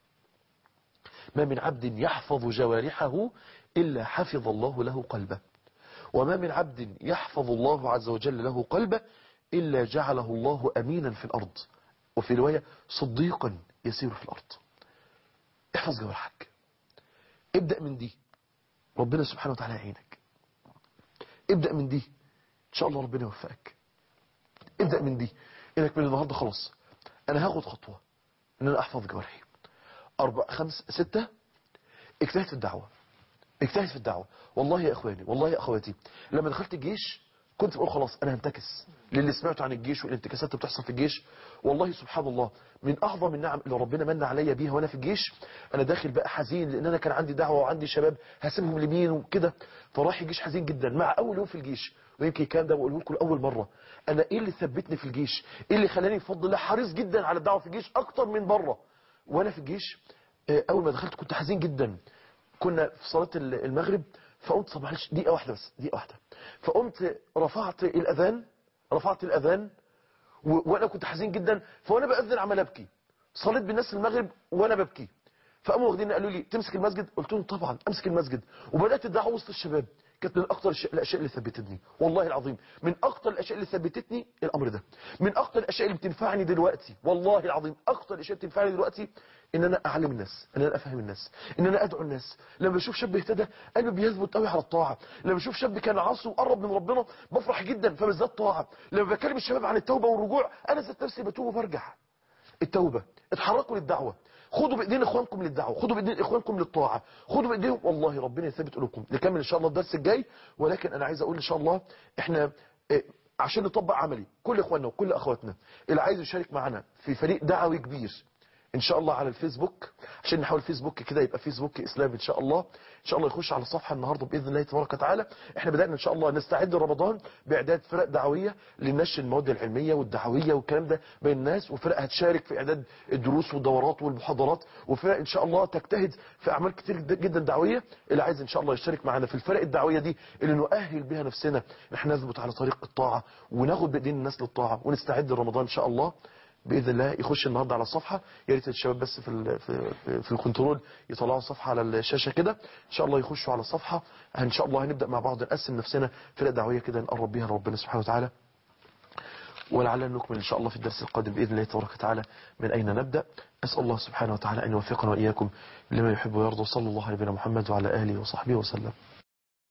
ما من عبد يحفظ جوارحه إلا حفظ الله له قلبه. وما من عبد يحفظ الله عز وجل له قلبه إلا جعله الله أمينا في الأرض. وفي رواية صديقا يسير في الأرض. احفظ جوارحك، ابدأ من دي ربنا سبحانه وتعالى يعينك. ابدأ من دي إن شاء الله ربنا يوفقك. ابدأ من دي إنك من النهاردة خلاص أنا هاخد خطوة إن أنا أحفظ جوارحي. 4 5 6 اجتهد في الدعوة، اجتهد في الدعوة. والله يا اخواني والله يا اخواتي لما دخلت الجيش كنت بقول خلاص انا هنتكس للي سمعته عن الجيش والانتكاسات اللي بتحصل في الجيش. والله سبحان الله من اعظم النعم اللي ربنا من عليا بيها وانا في الجيش، انا داخل بقى حزين لان انا كان عندي دعوة وعندي شباب هسيبهم لمين وكده، فراح الجيش حزين جدا مع اول يوم في الجيش. ويمكن كان ده بقوله لكم لاول مرة، انا ايه اللي ثبتني في الجيش، ايه اللي خلاني بفضل الله حريص جدا على الدعوة في الجيش اكتر من بره وانا في الجيش. اول ما دخلت كنت حزين جدا. كنا في صلاة المغرب فقمت صباح دقيقة واحدة بس دقيقة واحدة، فقمت رفعت الأذان وأنا كنت حزين جدا. فوأنا بأذن عمال أبكي، صليت بالناس المغرب وأنا ببكي. فقاموا واخدين قالوا لي تمسك المسجد، قلت لهم طبعا أمسك المسجد. وبدأت الدعوة وسط الشباب. كانت من أكتر الأشياء اللي ثبتتني والله العظيم، من أكتر الأشياء اللي ثبتتني الأمر ده. من أكتر الأشياء اللي بتنفعني دلوقتي والله العظيم، أكتر الأشياء اللي بتنفعني دلوقتي إن أنا أعلم الناس، إن أنا أفهم الناس، إن أنا أدعو الناس. لما بشوف شاب اهتدى قلبي بيثبت قوي على الطاعة. لما بشوف شاب كان عاصي وقرب من ربنا بفرح جدا فبالذات طاعة. لما بكلم الشباب عن التوبة والرجوع أنا ذات نفسي بتوب وبرجع. التوبة، اتحركوا للدعوة، خدوا بايدين اخوانكم للدعوه، خدوا بايدين اخوانكم للطاعه، خدوا بايديهم والله ربنا يثبت قلوبكم. نكمل ان شاء الله الدرس الجاي، ولكن انا عايز اقول ان شاء الله احنا عشان نطبق عملي كل اخواننا وكل اخواتنا اللي عايز يشارك معنا في فريق دعوي كبير ان شاء الله على الفيسبوك، عشان نحاول الفيسبوك كده يبقى فيسبوك اسلام ان شاء الله. ان شاء الله يخش على الصفحه النهارده باذن الله تبارك وتعالى. احنا بدانا ان شاء الله نستعد لرمضان باعداد فرق دعويه لنشر المواد العلميه والدعويه والكلام ده بين الناس، وفرق هتشارك في اعداد الدروس والدورات والمحاضرات، وفرق ان شاء الله تجتهد في اعمال كتير جدا دعويه. اللي عايز ان شاء الله يشترك معنا في الفرق الدعويه دي اللي نؤهل بها نفسنا نحن نثبت على طريق الطاعه وناخد بايدين الناس للطاعه ونستعد لرمضان ان شاء الله باذن الله. يخش النهارده على الصفحه، يا ريت الشباب بس في الكنترول يطلعوا الصفحه على الشاشه كده ان شاء الله، يخشوا على الصفحه. ان شاء الله هنبدا مع بعض نقسم نفسنا فرق دعويه كده نقرب بيها لربنا سبحانه وتعالى، ولعلنا نكمل ان شاء الله في الدرس القادم باذن الله تبارك وتعالى. من اين نبدا؟ اسال الله سبحانه وتعالى ان يوفقنا واياكم لما يحب ويرضى. صلى الله على نبينا محمد وعلى اله وصحبه وسلم.